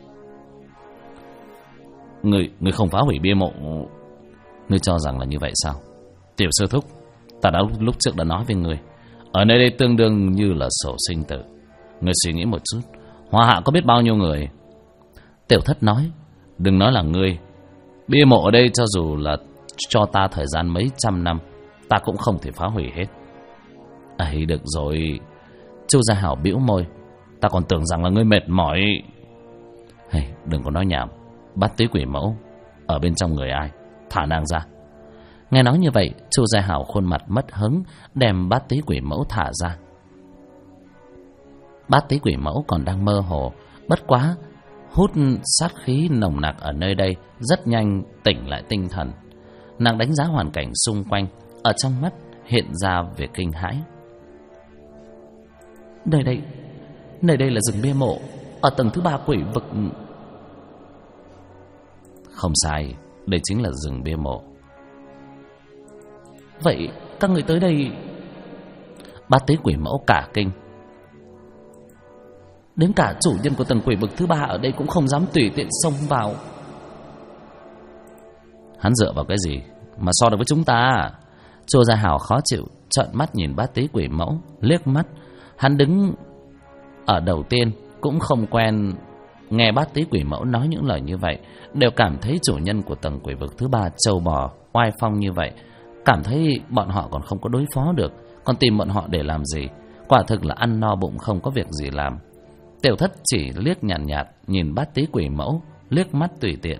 Ngươi không phá hủy bia mộ? Ngươi cho rằng là như vậy sao? Tiểu sư thúc, ta đã lúc trước đã nói với ngươi, ở nơi đây tương đương như là sổ sinh tử. Ngươi suy nghĩ một chút, Hoa Hạ có biết bao nhiêu người? Tiểu Thất nói, đừng nói là ngươi, bia mộ ở đây cho dù là cho ta thời gian mấy trăm năm, ta cũng không thể phá hủy hết. Ấy được rồi. Chu Gia Hảo bĩu môi, ta còn tưởng rằng là ngươi mệt mỏi. Hey, đừng có nói nhảm. Bát tí quỷ mẫu ở bên trong người ai? Thả nàng ra. Nghe nói như vậy, Chu Gia Hảo khuôn mặt mất hứng, đem bát tí quỷ mẫu thả ra. Bát tí quỷ mẫu còn đang mơ hồ, bất quá hút sát khí nồng nặc ở nơi đây, rất nhanh tỉnh lại tinh thần. Nàng đánh giá hoàn cảnh xung quanh, ở trong mắt hiện ra vẻ kinh hãi. Nơi đây là rừng bia mộ, ở tầng thứ 3 quỷ vực. Không sai, đây chính là rừng bia mộ. Vậy các người tới đây? Bát tí quỷ mẫu cả kinh. Đến cả chủ nhân của tầng quỷ vực thứ 3 ở đây cũng không dám tùy tiện xông vào. Hắn dựa vào cái gì mà so được với chúng ta? Chu Gia Hảo khó chịu, trợn mắt nhìn bát tí quỷ mẫu, liếc mắt. Hắn đứng ở đầu tiên cũng không quen, nghe bát tí quỷ mẫu nói những lời như vậy, đều cảm thấy chủ nhân của tầng quỷ vực thứ 3 trâu bò oai phong như vậy, cảm thấy bọn họ còn không có đối phó được, còn tìm bọn họ để làm gì? Quả thực là ăn no bụng không có việc gì làm. Tiểu Thất chỉ liếc nhàn nhạt nhìn bát tí quỷ mẫu, liếc mắt tùy tiện.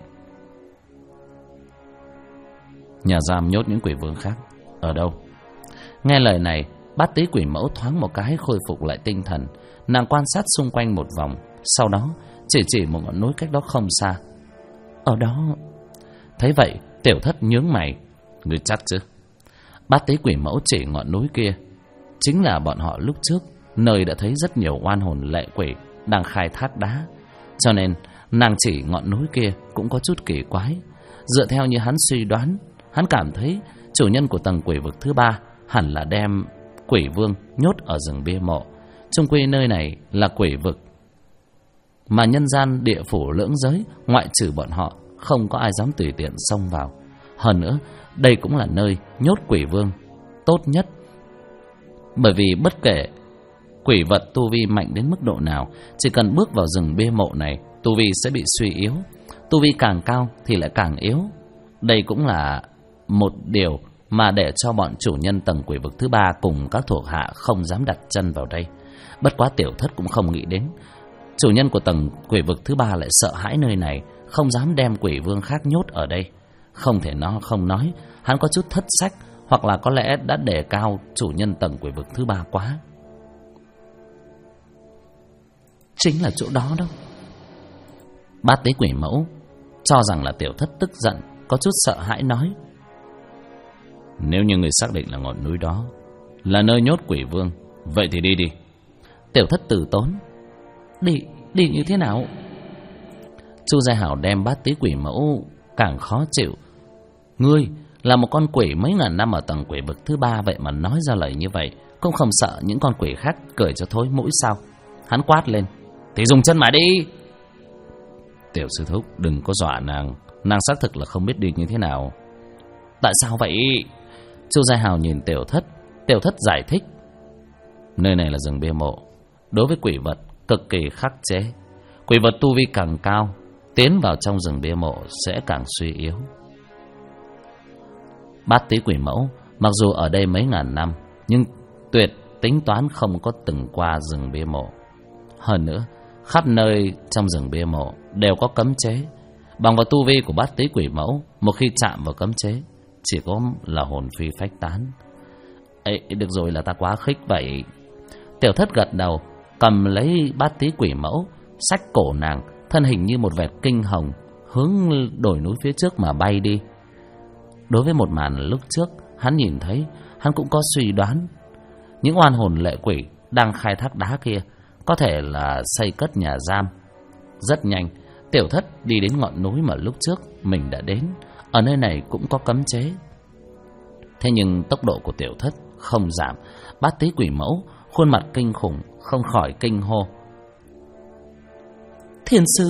Nhà giam nhốt những quỷ vương khác ở đâu? Nghe lời này, bát tí quỷ mẫu thoáng một cái khôi phục lại tinh thần. Nàng quan sát xung quanh một vòng, sau đó chỉ một ngọn núi cách đó không xa. Ở đó. Thấy vậy, Tiểu Thất nhướng mày. Ngươi chắc chứ? Bát tí quỷ mẫu chỉ ngọn núi kia, chính là bọn họ lúc trước nơi đã thấy rất nhiều oan hồn lệ quỷ đang khai thác đá, cho nên nàng chỉ ngọn núi kia cũng có chút kỳ quái. Dựa theo như hắn suy đoán, hắn cảm thấy chủ nhân của tầng quỷ vực thứ 3 hẳn là đem quỷ vương nhốt ở rừng bia mộ. Chung quy nơi này là quỷ vực, mà nhân gian địa phủ lưỡng giới, ngoại trừ bọn họ không có ai dám tùy tiện xông vào. Hơn nữa, đây cũng là nơi nhốt quỷ vương tốt nhất, bởi vì bất kể quỷ vật tu vi mạnh đến mức độ nào, chỉ cần bước vào rừng bia mộ này, tu vi sẽ bị suy yếu. Tu vi càng cao thì lại càng yếu. Đây cũng là một điều mà để cho bọn chủ nhân tầng quỷ vực thứ 3 cùng các thuộc hạ không dám đặt chân vào đây. Bất quá Tiểu Thất cũng không nghĩ đến chủ nhân của tầng quỷ vực thứ 3 lại sợ hãi nơi này, không dám đem quỷ vương khác nhốt ở đây. Không thể nó không nói, hắn có chút thất sách, hoặc là có lẽ đã đề cao chủ nhân tầng quỷ vực thứ 3 quá. Chính là chỗ đó đâu. Bát Tí Quỷ Mẫu cho rằng là Tiểu Thất tức giận, có chút sợ hãi nói: Nếu như người xác định là ngọn núi đó là nơi nhốt quỷ vương, vậy thì đi đi. Tiểu Thất từ tốn: Đi như thế nào? Chu Gia Hảo đem Bát Tí Quỷ Mẫu càng khó chịu. Ngươi là một con quỷ mấy ngàn năm ở tầng quỷ vực thứ 3, vậy mà nói ra lời như vậy, cũng không sợ những con quỷ khác cười cho thối mũi sao? Hắn quát lên: Thì dùng chân mà đi. Tiểu sư thúc đừng có dọa nàng, nàng xác thực là không biết đi như thế nào. Tại sao vậy? Chu Gia Hào nhìn Tiểu Thất. Tiểu Thất giải thích: Nơi này là rừng bia mộ, đối với quỷ vật cực kỳ khắc chế. Quỷ vật tu vi càng cao, tiến vào trong rừng bia mộ sẽ càng suy yếu. Bát Tí Quỷ Mẫu mặc dù ở đây mấy ngàn năm, nhưng tuyệt tính toán không có từng qua rừng bia mộ. Hơn nữa, khắp nơi trong rừng bia mộ đều có cấm chế. Bằng vào tu vi của Bát Tí Quỷ Mẫu, một khi chạm vào cấm chế, chỉ có là hồn phi phách tán. Ê, được rồi, là ta quá khích vậy. Tiểu Thất gật đầu, cầm lấy Bát Tí Quỷ Mẫu, xách cổ nàng, thân hình như một vệt kinh hồng, hướng đồi núi phía trước mà bay đi. Đối với một màn lúc trước hắn nhìn thấy, hắn cũng có suy đoán. Những oan hồn lệ quỷ đang khai thác đá kia có thể là xây cất nhà giam. Rất nhanh, Tiểu Thất đi đến ngọn núi mà lúc trước mình đã đến. Ở nơi này cũng có cấm chế. Thế nhưng tốc độ của Tiểu Thất không giảm. Bát Tí Quỷ Mẫu khuôn mặt kinh khủng, không khỏi kinh hô: Thiên sư!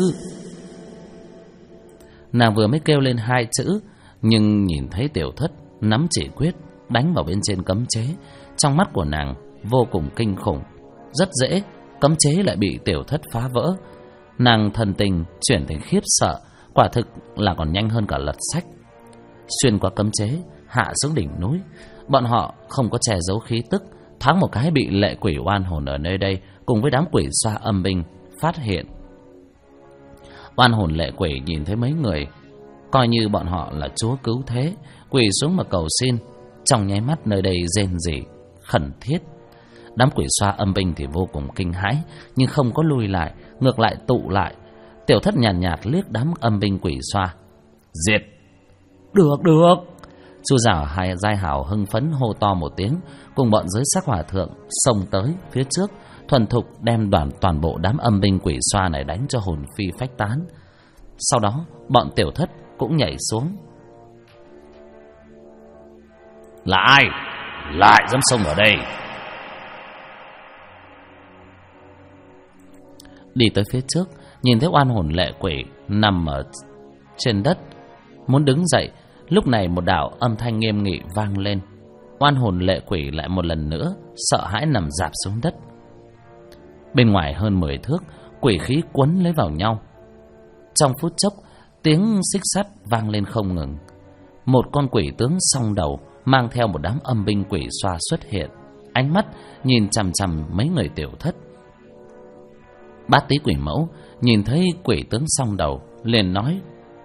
Nàng vừa mới kêu lên 2 chữ, nhưng nhìn thấy Tiểu Thất nắm chỉ quyết đánh vào bên trên cấm chế, trong mắt của nàng vô cùng kinh khủng. Rất dễ cấm chế lại bị Tiểu Thất phá vỡ. Nàng thần tình chuyển thành khiếp sợ, quả thực là còn nhanh hơn cả lật sách. Xuyên qua cấm chế, hạ xuống đỉnh núi. Bọn họ không có che giấu khí tức, thoáng một cái bị lệ quỷ oan hồn ở nơi đây cùng với đám quỷ xoa âm binh phát hiện. Oan hồn lệ quỷ nhìn thấy mấy người, coi như bọn họ là chúa cứu thế, quỳ xuống mà cầu xin. Trong nháy mắt nơi đây rên rỉ khẩn thiết. Đám quỷ xoa âm binh thì vô cùng kinh hãi, nhưng không có lui lại, ngược lại tụ lại. Tiểu Thất nhàn nhạt liếc đám âm binh quỷ xoa: Diệt! Được! Chu Gia Hảo hưng phấn hô to một tiếng, cùng bọn giới sắc hòa thượng xông tới phía trước, thuần thục đem toàn bộ đám âm binh quỷ xoa này đánh cho hồn phi phách tán. Sau đó bọn Tiểu Thất cũng nhảy xuống. Là ai lại dám xông ở đây? Đi tới phía trước, nhìn thấy oan hồn lệ quỷ nằm ở trên đất, muốn đứng dậy. Lúc này một đạo âm thanh nghiêm nghị vang lên. Oan hồn lệ quỷ lại một lần nữa sợ hãi nằm rạp xuống đất. Bên ngoài hơn 10 thước, quỷ khí quấn lấy vào nhau. Trong phút chốc, tiếng xích sắt vang lên không ngừng. Một con quỷ tướng song đầu mang theo một đám âm binh quỷ xoa xuất hiện, ánh mắt nhìn chằm chằm mấy người Tiểu Thất. Bát Tí Quỷ Mẫu nhìn thấy quỷ tướng song đầu liền nói: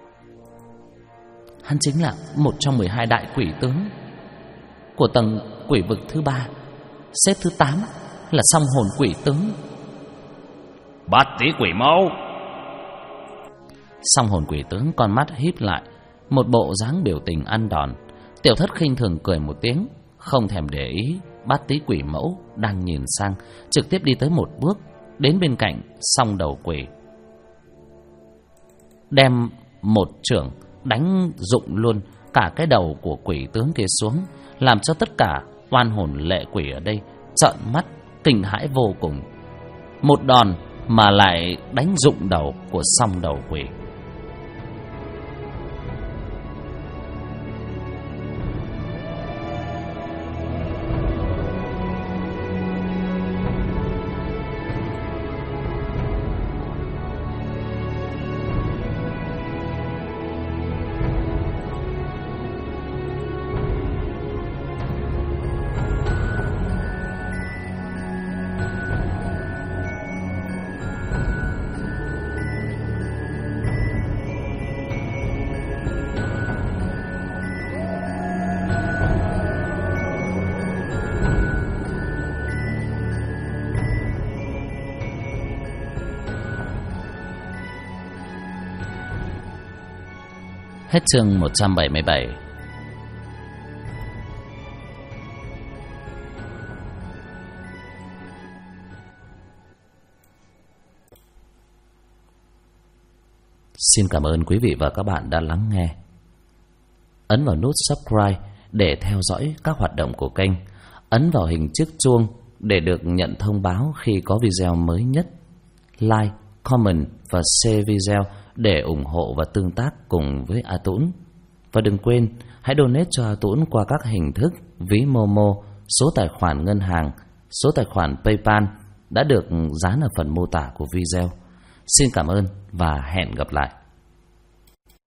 Hắn chính là một trong 12 đại quỷ tướng của tầng quỷ vực thứ 3, xếp thứ 8 là song hồn quỷ tướng. Bát Tí Quỷ Mẫu! Song hồn quỷ tướng con mắt híp lại, một bộ dáng biểu tình ăn đòn. Tiểu Thất khinh thường cười một tiếng, không thèm để ý Bát Tí Quỷ Mẫu đang nhìn sang, trực tiếp đi tới một bước, đến bên cạnh song đầu quỷ, đem một chưởng đánh rụng luôn cả cái đầu của quỷ tướng kia xuống, làm cho tất cả oan hồn lệ quỷ ở đây trợn mắt kinh hãi vô cùng. Một đòn mà lại đánh rụng đầu của song đầu quỷ. Hết chương 177. Xin cảm ơn quý vị và các bạn đã lắng nghe. Ấn vào nút subscribe để theo dõi các hoạt động của kênh. Ấn vào hình chiếc chuông để được nhận thông báo khi có video mới nhất. Like, comment và share video để ủng hộ và tương tác cùng với A Tũng. Và đừng quên, hãy donate cho A Tũng qua các hình thức ví Momo, số tài khoản ngân hàng, số tài khoản PayPal đã được dán ở phần mô tả của video. Xin cảm ơn và hẹn gặp lại.